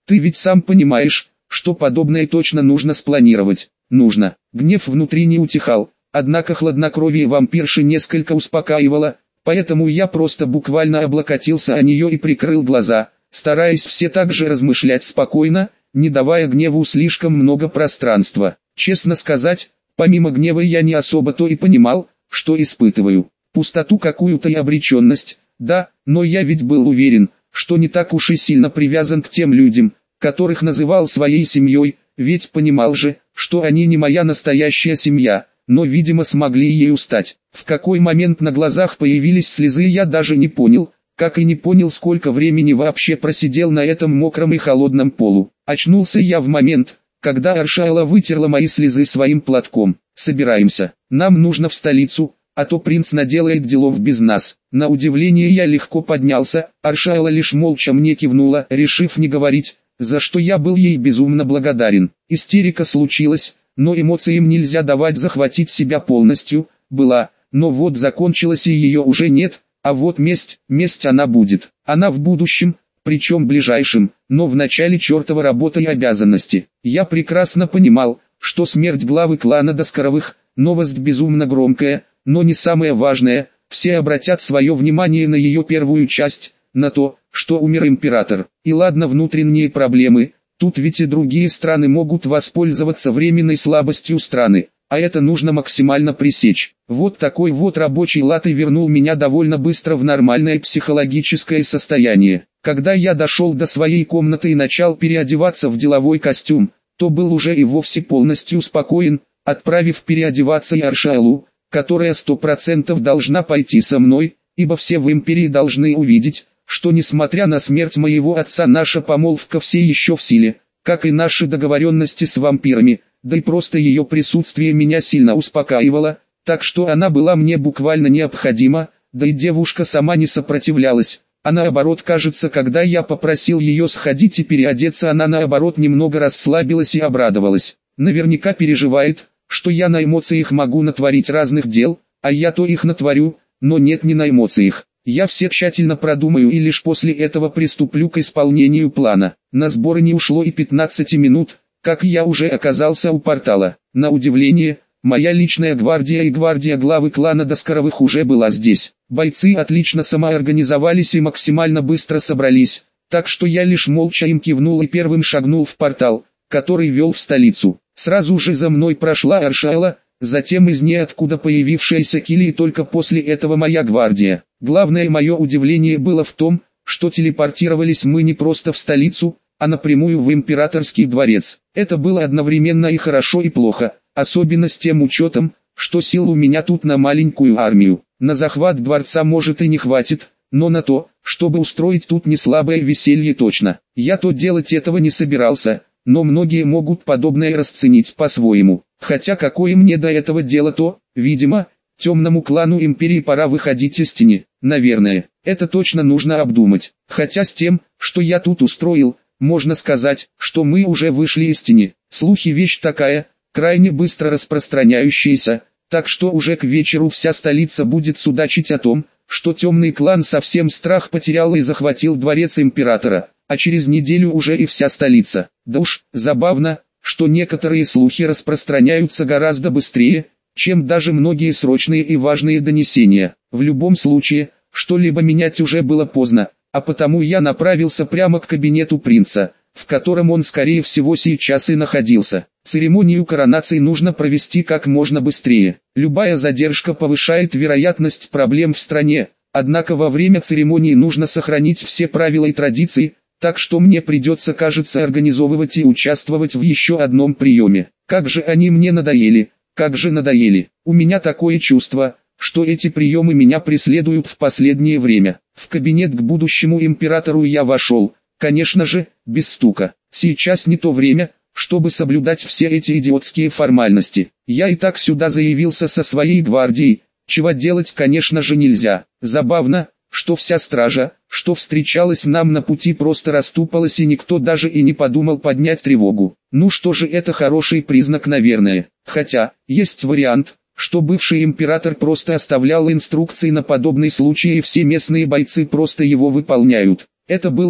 Ты ведь сам понимаешь, что подобное точно нужно спланировать. Нужно. Гнев внутри не утихал, однако хладнокровие вампирши несколько успокаивало, поэтому я просто буквально облокотился о нее и прикрыл глаза, стараясь все так же размышлять спокойно, не давая гневу слишком много пространства. Честно сказать, помимо гнева я не особо то и понимал, что испытываю. Пустоту какую-то и обреченность, да, но я ведь был уверен, что не так уж и сильно привязан к тем людям, которых называл своей семьей, ведь понимал же, что они не моя настоящая семья, но видимо смогли ею стать. В какой момент на глазах появились слезы, я даже не понял, как и не понял, сколько времени вообще просидел на этом мокром и холодном полу. Очнулся я в момент, когда Аршайла вытерла мои слезы своим платком. «Собираемся, нам нужно в столицу, а то принц наделает делов без нас». На удивление я легко поднялся, Аршайла лишь молча мне кивнула, решив не говорить, за что я был ей безумно благодарен. Истерика случилась, но эмоциям нельзя давать захватить себя полностью, была, но вот закончилась и ее уже нет, а вот месть, месть она будет, она в будущем, причем ближайшем, но в начале чертова работа и обязанности. Я прекрасно понимал, что смерть главы клана Доскоровых, новость безумно громкая, но не самое важное, все обратят свое внимание на ее первую часть, на то, что умер император. И ладно внутренние проблемы, тут ведь и другие страны могут воспользоваться временной слабостью страны, а это нужно максимально пресечь. Вот такой вот рабочий лад и вернул меня довольно быстро в нормальное психологическое состояние. Когда я дошел до своей комнаты и начал переодеваться в деловой костюм, то был уже и вовсе полностью спокоен, отправив переодеваться и Аршайлу, которая сто процентов должна пойти со мной, ибо все в империи должны увидеть, что несмотря на смерть моего отца наша помолвка все еще в силе, как и наши договоренности с вампирами, да и просто ее присутствие меня сильно успокаивало, так что она была мне буквально необходима, да и девушка сама не сопротивлялась. А наоборот, кажется, когда я попросил ее сходить и переодеться, она наоборот немного расслабилась и обрадовалась. Наверняка переживает, что я на эмоциях могу натворить разных дел, а я то их натворю, но нет, не на эмоциях. Я все тщательно продумаю и лишь после этого приступлю к исполнению плана. На сборы не ушло и пятнадцати минут, как я уже оказался у портала. На удивление, моя личная гвардия и гвардия главы клана Доскоровых уже была здесь. Бойцы отлично самоорганизовались и максимально быстро собрались, так что я лишь молча им кивнул и первым шагнул в портал, который вел в столицу. Сразу же за мной прошла Аршайла, затем из ниоткуда появившаяся Кили и только после этого моя гвардия. Главное мое удивление было в том, что телепортировались мы не просто в столицу, а напрямую в императорский дворец. Это было одновременно и хорошо и плохо, особенно с тем учетом, что сил у меня тут на маленькую армию. На захват дворца может и не хватит, но на то, чтобы устроить тут неслабое веселье точно. Я то делать этого не собирался, но многие могут подобное расценить по-своему. Хотя какое мне до этого дело, то, видимо, темному клану империи пора выходить из тени. Наверное, это точно нужно обдумать. Хотя с тем, что я тут устроил, можно сказать, что мы уже вышли из тени. Слухи вещь такая, крайне быстро распространяющаяся, так что уже к вечеру вся столица будет судачить о том, что темный клан совсем страх потерял и захватил дворец императора, а через неделю уже и вся столица. Да уж, забавно, что некоторые слухи распространяются гораздо быстрее, чем даже многие срочные и важные донесения. В любом случае, что-либо менять уже было поздно, а потому я направился прямо к кабинету принца, в котором он скорее всего сейчас и находился. Церемонию коронации нужно провести как можно быстрее. Любая задержка повышает вероятность проблем в стране, однако во время церемонии нужно сохранить все правила и традиции, так что мне придется, кажется, организовывать и участвовать в еще одном приеме. Как же они мне надоели, как же надоели. У меня такое чувство, что эти приемы меня преследуют в последнее время. В кабинет к будущему императору я вошел, конечно же, без стука. Сейчас не то время, чтобы соблюдать все эти идиотские формальности. Я и так сюда заявился со своей гвардией, чего делать, конечно же, нельзя. Забавно, что вся стража, что встречалась нам на пути, просто расступалась и никто даже и не подумал поднять тревогу. Ну что же, это хороший признак, наверное. Хотя, есть вариант, что бывший император просто оставлял инструкции на подобный случай и все местные бойцы просто его выполняют. Это был бы,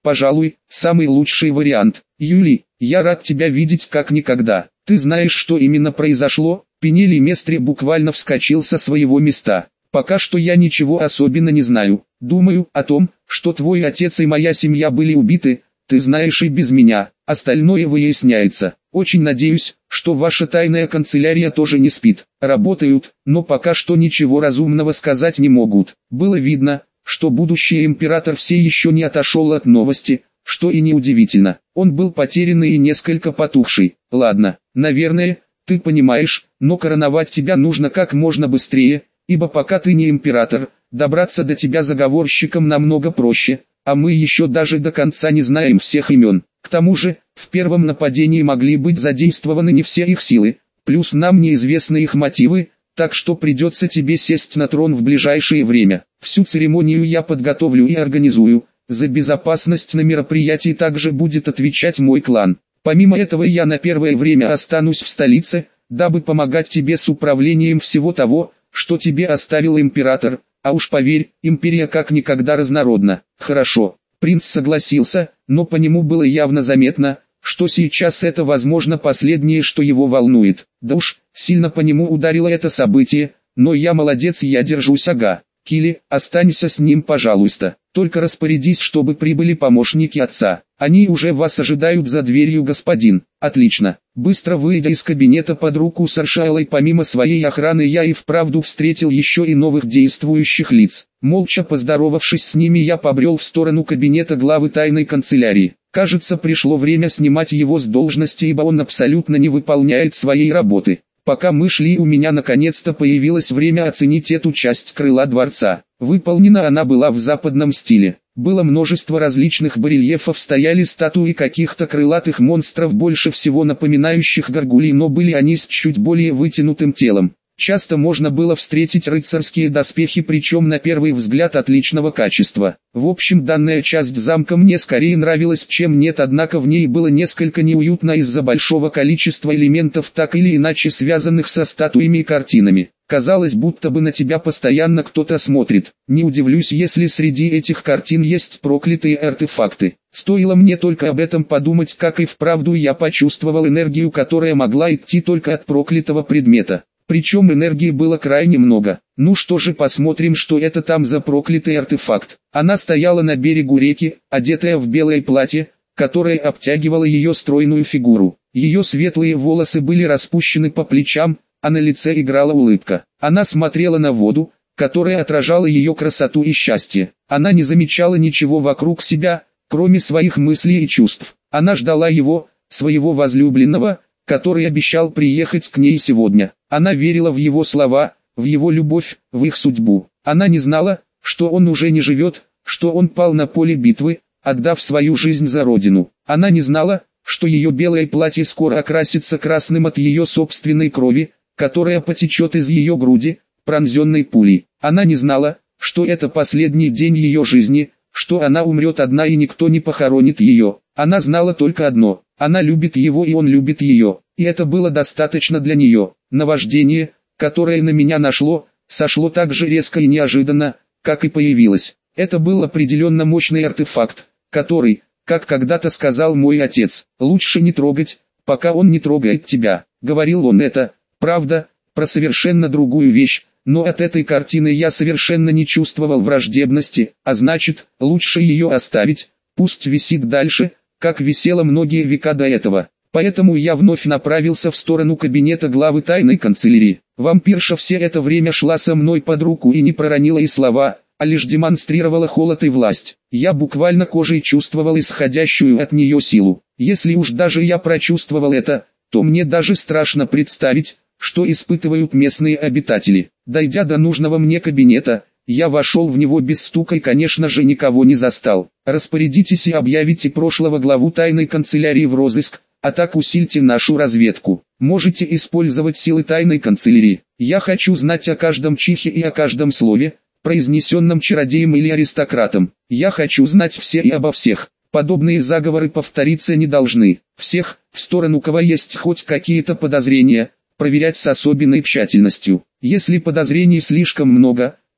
пожалуй, самый лучший вариант. Юлий, я рад тебя видеть как никогда. Ты знаешь, что именно произошло? Пенелий Местре буквально вскочил со своего места. Пока что я ничего особенно не знаю. Думаю о том, что твой отец и моя семья были убиты, ты знаешь и без меня. Остальное выясняется. Очень надеюсь, что ваша тайная канцелярия тоже не спит. Работают, но пока что ничего разумного сказать не могут. Было видно, что будущий император все еще не отошел от новости, что и неудивительно. Он был потерянный и несколько потухший. Ладно, наверное, ты понимаешь, но короновать тебя нужно как можно быстрее, ибо пока ты не император, добраться до тебя заговорщикам намного проще, а мы еще даже до конца не знаем всех имен. К тому же, в первом нападении могли быть задействованы не все их силы, плюс нам неизвестны их мотивы, так что придется тебе сесть на трон в ближайшее время. Всю церемонию я подготовлю и организую, за безопасность на мероприятии также будет отвечать мой клан. Помимо этого я на первое время останусь в столице, дабы помогать тебе с управлением всего того, что тебе оставил император, а уж поверь, империя как никогда разнородна. Хорошо, принц согласился, но по нему было явно заметно, что сейчас это возможно последнее, что его волнует. Да уж, сильно по нему ударило это событие, но я молодец, я держусь, ага. Килли, останься с ним, пожалуйста. Только распорядись, чтобы прибыли помощники отца. Они уже вас ожидают за дверью, господин. Отлично. Быстро выйдя из кабинета под руку с Аршайлой, помимо своей охраны я и вправду встретил еще и новых действующих лиц. Молча поздоровавшись с ними, я побрел в сторону кабинета главы тайной канцелярии. Кажется, пришло время снимать его с должности, ибо он абсолютно не выполняет своей работы. Пока мы шли, у меня наконец-то появилось время оценить эту часть крыла дворца. Выполнена она была в западном стиле. Было множество различных барельефов, стояли статуи каких-то крылатых монстров, больше всего напоминающих горгулей, но были они с чуть более вытянутым телом. Часто можно было встретить рыцарские доспехи, причем на первый взгляд отличного качества. В общем, данная часть замка мне скорее нравилась, чем нет, однако в ней было несколько неуютно из-за большого количества элементов, так или иначе связанных со статуями и картинами. Казалось, будто бы на тебя постоянно кто-то смотрит. Не удивлюсь, если среди этих картин есть проклятые артефакты. Стоило мне только об этом подумать, как и вправду я почувствовал энергию, которая могла идти только от проклятого предмета. Причем энергии было крайне много. Ну что же, посмотрим, что это там за проклятый артефакт. Она стояла на берегу реки, одетая в белое платье, которое обтягивало ее стройную фигуру. Ее светлые волосы были распущены по плечам, а на лице играла улыбка. Она смотрела на воду, которая отражала ее красоту и счастье. Она не замечала ничего вокруг себя, кроме своих мыслей и чувств. Она ждала его, своего возлюбленного, который обещал приехать к ней сегодня. Она верила в его слова, в его любовь, в их судьбу. Она не знала, что он уже не живет, что он пал на поле битвы, отдав свою жизнь за родину. Она не знала, что ее белое платье скоро окрасится красным от ее собственной крови, которая потечет из ее груди, пронзенной пулей. Она не знала, что это последний день ее жизни, что она умрет одна и никто не похоронит ее. Она знала только одно: она любит его и он любит ее, и это было достаточно для нее. Наваждение, которое на меня нашло, сошло так же резко и неожиданно, как и появилось. Это был определенно мощный артефакт, который, как когда-то сказал мой отец, лучше не трогать, пока он не трогает тебя. Говорил он это, правда, про совершенно другую вещь, но от этой картины я совершенно не чувствовал враждебности, а значит, лучше ее оставить, пусть висит дальше, как висела многие века до этого. Поэтому я вновь направился в сторону кабинета главы тайной канцелярии. Вампирша все это время шла со мной под руку и не проронила и слова, а лишь демонстрировала холод и власть. Я буквально кожей чувствовал исходящую от нее силу. Если уж даже я прочувствовал это, то мне даже страшно представить, что испытывают местные обитатели. Дойдя до нужного мне кабинета, я вошел в него без стука и, конечно же, никого не застал. Распорядитесь и объявите прошлого главу тайной канцелярии в розыск, а так усильте нашу разведку. Можете использовать силы тайной канцелярии. Я хочу знать о каждом чихе и о каждом слове, произнесенном чародеем или аристократом. Я хочу знать все и обо всех. Подобные заговоры повториться не должны. Всех, в сторону кого есть хоть какие-то подозрения, проверять с особенной тщательностью. Если подозрений слишком много,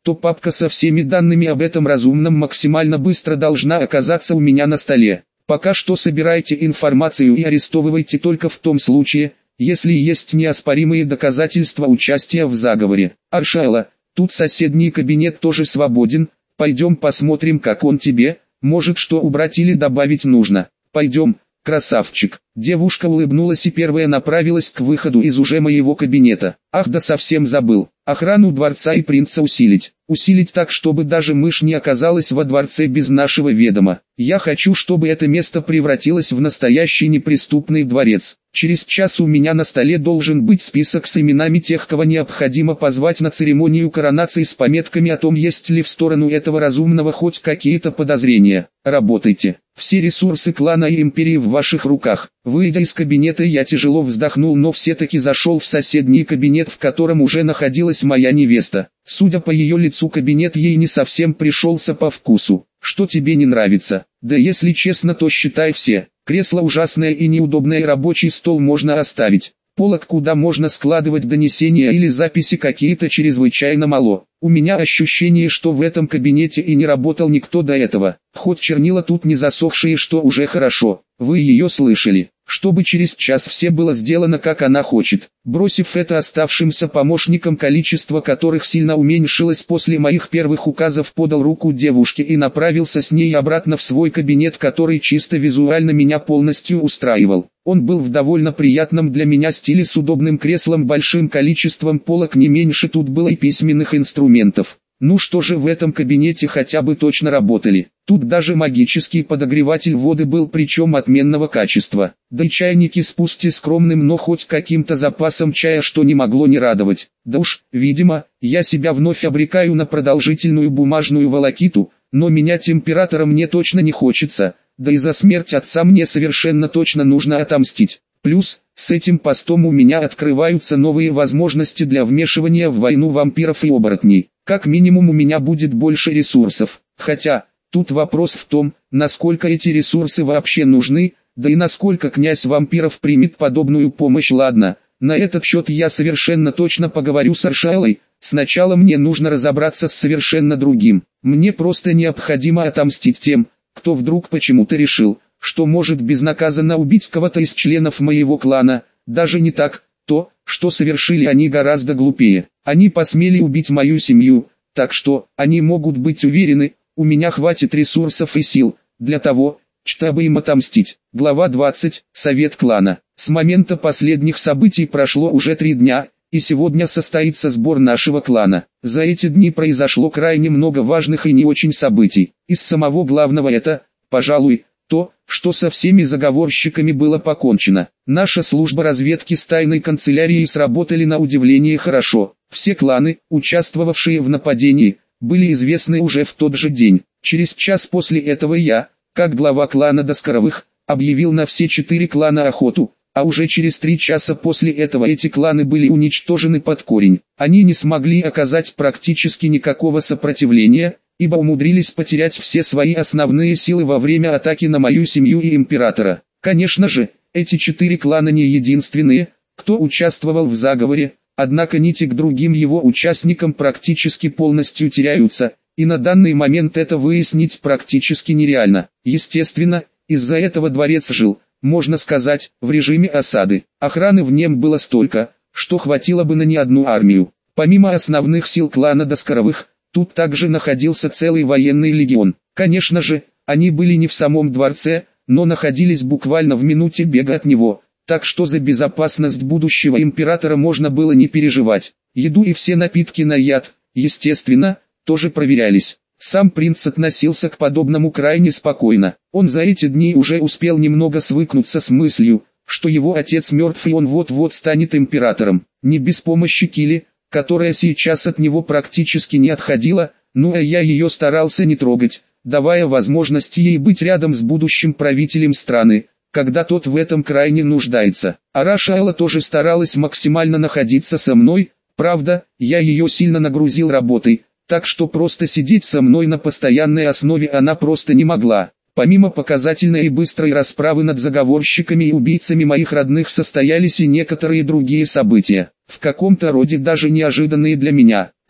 то папка со всеми данными об этом разумном максимально быстро должна оказаться у меня на столе. Пока что собирайте информацию и арестовывайте только в том случае, если есть неоспоримые доказательства участия в заговоре. Аршала, тут соседний кабинет тоже свободен, пойдем посмотрим, как он тебе, может что убрать или добавить нужно. Пойдем, красавчик. Девушка улыбнулась и первая направилась к выходу из уже моего кабинета. Ах да, совсем забыл. Охрану дворца и принца усилить. Усилить так, чтобы даже мышь не оказалась во дворце без нашего ведома. Я хочу, чтобы это место превратилось в настоящий неприступный дворец. Через час у меня на столе должен быть список с именами тех, кого необходимо позвать на церемонию коронации с пометками о том, есть ли в сторону этого разумного хоть какие-то подозрения. Работайте. Все ресурсы клана и империи в ваших руках. Выйдя из кабинета, я тяжело вздохнул, но все-таки зашел в соседний кабинет, в котором уже находилась моя невеста. Судя по ее лицу, кабинет ей не совсем пришелся по вкусу. Что тебе не нравится? Да если честно, то считай все. Кресло ужасное и неудобное, рабочий стол можно оставить. Полок, куда можно складывать донесения или записи, какие-то чрезвычайно мало. У меня ощущение, что в этом кабинете и не работал никто до этого. Хоть чернила тут не засохшие, что уже хорошо. Вы ее слышали. Чтобы через час все было сделано, как она хочет. Бросив это оставшимся помощникам, количество которых сильно уменьшилось после моих первых указов, подал руку девушке и направился с ней обратно в свой кабинет, который чисто визуально меня полностью устраивал. Он был в довольно приятном для меня стиле с удобным креслом, большим количеством полок, не меньше тут было и письменных инструментов. Ну что же, в этом кабинете хотя бы точно работали. Тут даже магический подогреватель воды был, причем отменного качества. Да и чайники с пусть и скромным, но хоть каким-то запасом чая, что не могло не радовать. Да уж, видимо, я себя вновь обрекаю на продолжительную бумажную волокиту, но менять императора мне точно не хочется, да и за смерть отца мне совершенно точно нужно отомстить. Плюс, с этим постом у меня открываются новые возможности для вмешивания в войну вампиров и оборотней. Как минимум у меня будет больше ресурсов. Хотя, тут вопрос в том, насколько эти ресурсы вообще нужны, да и насколько князь вампиров примет подобную помощь. Ладно, на этот счет я совершенно точно поговорю с Аршалой. Сначала мне нужно разобраться с совершенно другим. Мне просто необходимо отомстить тем, кто вдруг почему-то решил, что может безнаказанно убить кого-то из членов моего клана. Даже не так, то, что совершили они, гораздо глупее. Они посмели убить мою семью, так что, они могут быть уверены, у меня хватит ресурсов и сил, для того, чтобы им отомстить. Глава двадцать. Совет клана. С момента последних событий прошло уже три дня, и сегодня состоится сбор нашего клана. За эти дни произошло крайне много важных и не очень событий. Из самого главного это, пожалуй, то, что со всеми заговорщиками было покончено. Наша служба разведки с тайной канцелярией сработали на удивление хорошо. Все кланы, участвовавшие в нападении, были известны уже в тот же день. Через час после этого я, как глава клана Доскоровых, объявил на все четыре клана охоту, а уже через три часа после этого эти кланы были уничтожены под корень. Они не смогли оказать практически никакого сопротивления, ибо умудрились потерять все свои основные силы во время атаки на мою семью и императора. Конечно же, эти четыре клана не единственные, кто участвовал в заговоре, однако нити к другим его участникам практически полностью теряются, и на данный момент это выяснить практически нереально. Естественно, из-за этого дворец жил, можно сказать, в режиме осады. Охраны в нем было столько, что хватило бы на не одну армию. Помимо основных сил клана Доскоровых, тут также находился целый военный легион. Конечно же, они были не в самом дворце, но находились буквально в минуте бега от него, так что за безопасность будущего императора можно было не переживать. Еду и все напитки на яд, естественно, тоже проверялись. Сам принц относился к подобному крайне спокойно. Он за эти дни уже успел немного свыкнуться с мыслью, что его отец мертв и он вот-вот станет императором. Не без помощи Кили, которая сейчас от него практически не отходила, ну а я ее старался не трогать, давая возможность ей быть рядом с будущим правителем страны, когда тот в этом крайне нуждается. Арашайла тоже старалась максимально находиться со мной, правда, я ее сильно нагрузил работой, так что просто сидеть со мной на постоянной основе она просто не могла. Помимо показательной и быстрой расправы над заговорщиками и убийцами моих родных состоялись и некоторые другие события, в каком-то роде даже неожиданные для меня.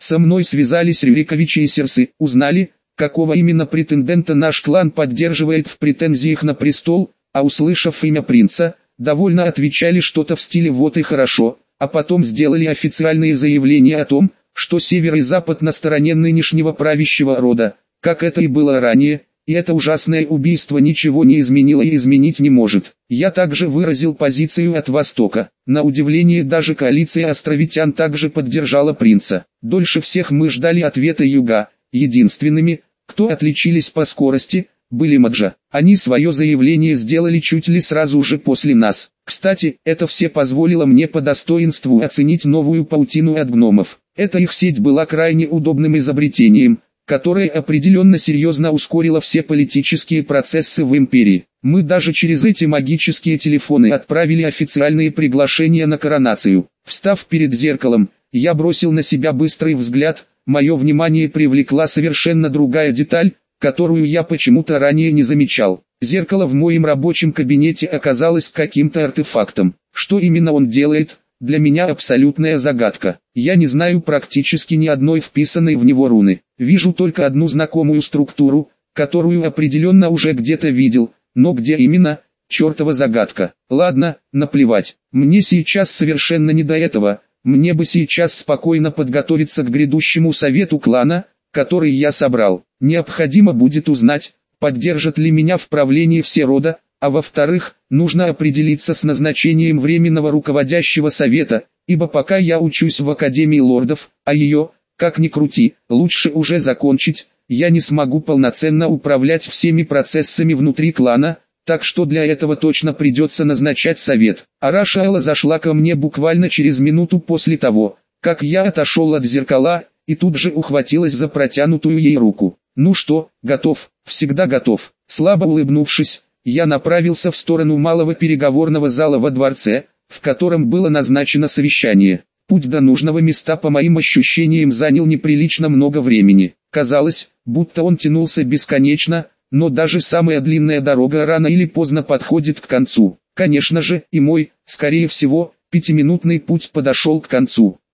Со мной связались Рюриковичи и Серсы, узнали, какого именно претендента наш клан поддерживает в претензиях на престол, а услышав имя принца, довольно отвечали что-то в стиле «вот и хорошо», а потом сделали официальные заявления о том, что север и запад на стороне нынешнего правящего рода, как это и было ранее, и это ужасное убийство ничего не изменило и изменить не может. Я также выразил позицию от Востока. На удивление даже коалиция островитян также поддержала принца. Дольше всех мы ждали ответа Юга. Единственными, кто отличились по скорости, были Маджа. Они свое заявление сделали чуть ли сразу же после нас. Кстати, это все позволило мне по достоинству оценить новую паутину от гномов. Эта их сеть была крайне удобным изобретением, которое определенно серьезно ускорило все политические процессы в империи. Мы даже через эти магические телефоны отправили официальные приглашения на коронацию. Встав перед зеркалом, я бросил на себя быстрый взгляд. Мое внимание привлекла совершенно другая деталь, которую я почему-то ранее не замечал. Зеркало в моем рабочем кабинете оказалось каким-то артефактом. Что именно он делает, для меня абсолютная загадка. Я не знаю практически ни одной вписанной в него руны. Вижу только одну знакомую структуру, которую определенно уже где-то видел, но где именно, чертова загадка. Ладно, наплевать. Мне сейчас совершенно не до этого. Мне бы сейчас спокойно подготовиться к грядущему совету клана, который я собрал. Необходимо будет узнать, поддержат ли меня в правлении все рода, а во-вторых, нужно определиться с назначением временного руководящего совета, ибо пока я учусь в Академии лордов, а ее, как ни крути, лучше уже закончить, я не смогу полноценно управлять всеми процессами внутри клана, так что для этого точно придется назначать совет. Арашаэла зашла ко мне буквально через минуту после того, как я отошел от зеркала, и тут же ухватилась за протянутую ей руку. «Ну что, готов?» «Всегда готов». Слабо улыбнувшись, я направился в сторону малого переговорного зала во дворце, в котором было назначено совещание. Путь до нужного места по моим ощущениям занял неприлично много времени. Казалось, будто он тянулся бесконечно, но даже самая длинная дорога рано или поздно подходит к концу. Конечно же, и мой, скорее всего, пятиминутный путь подошел к концу.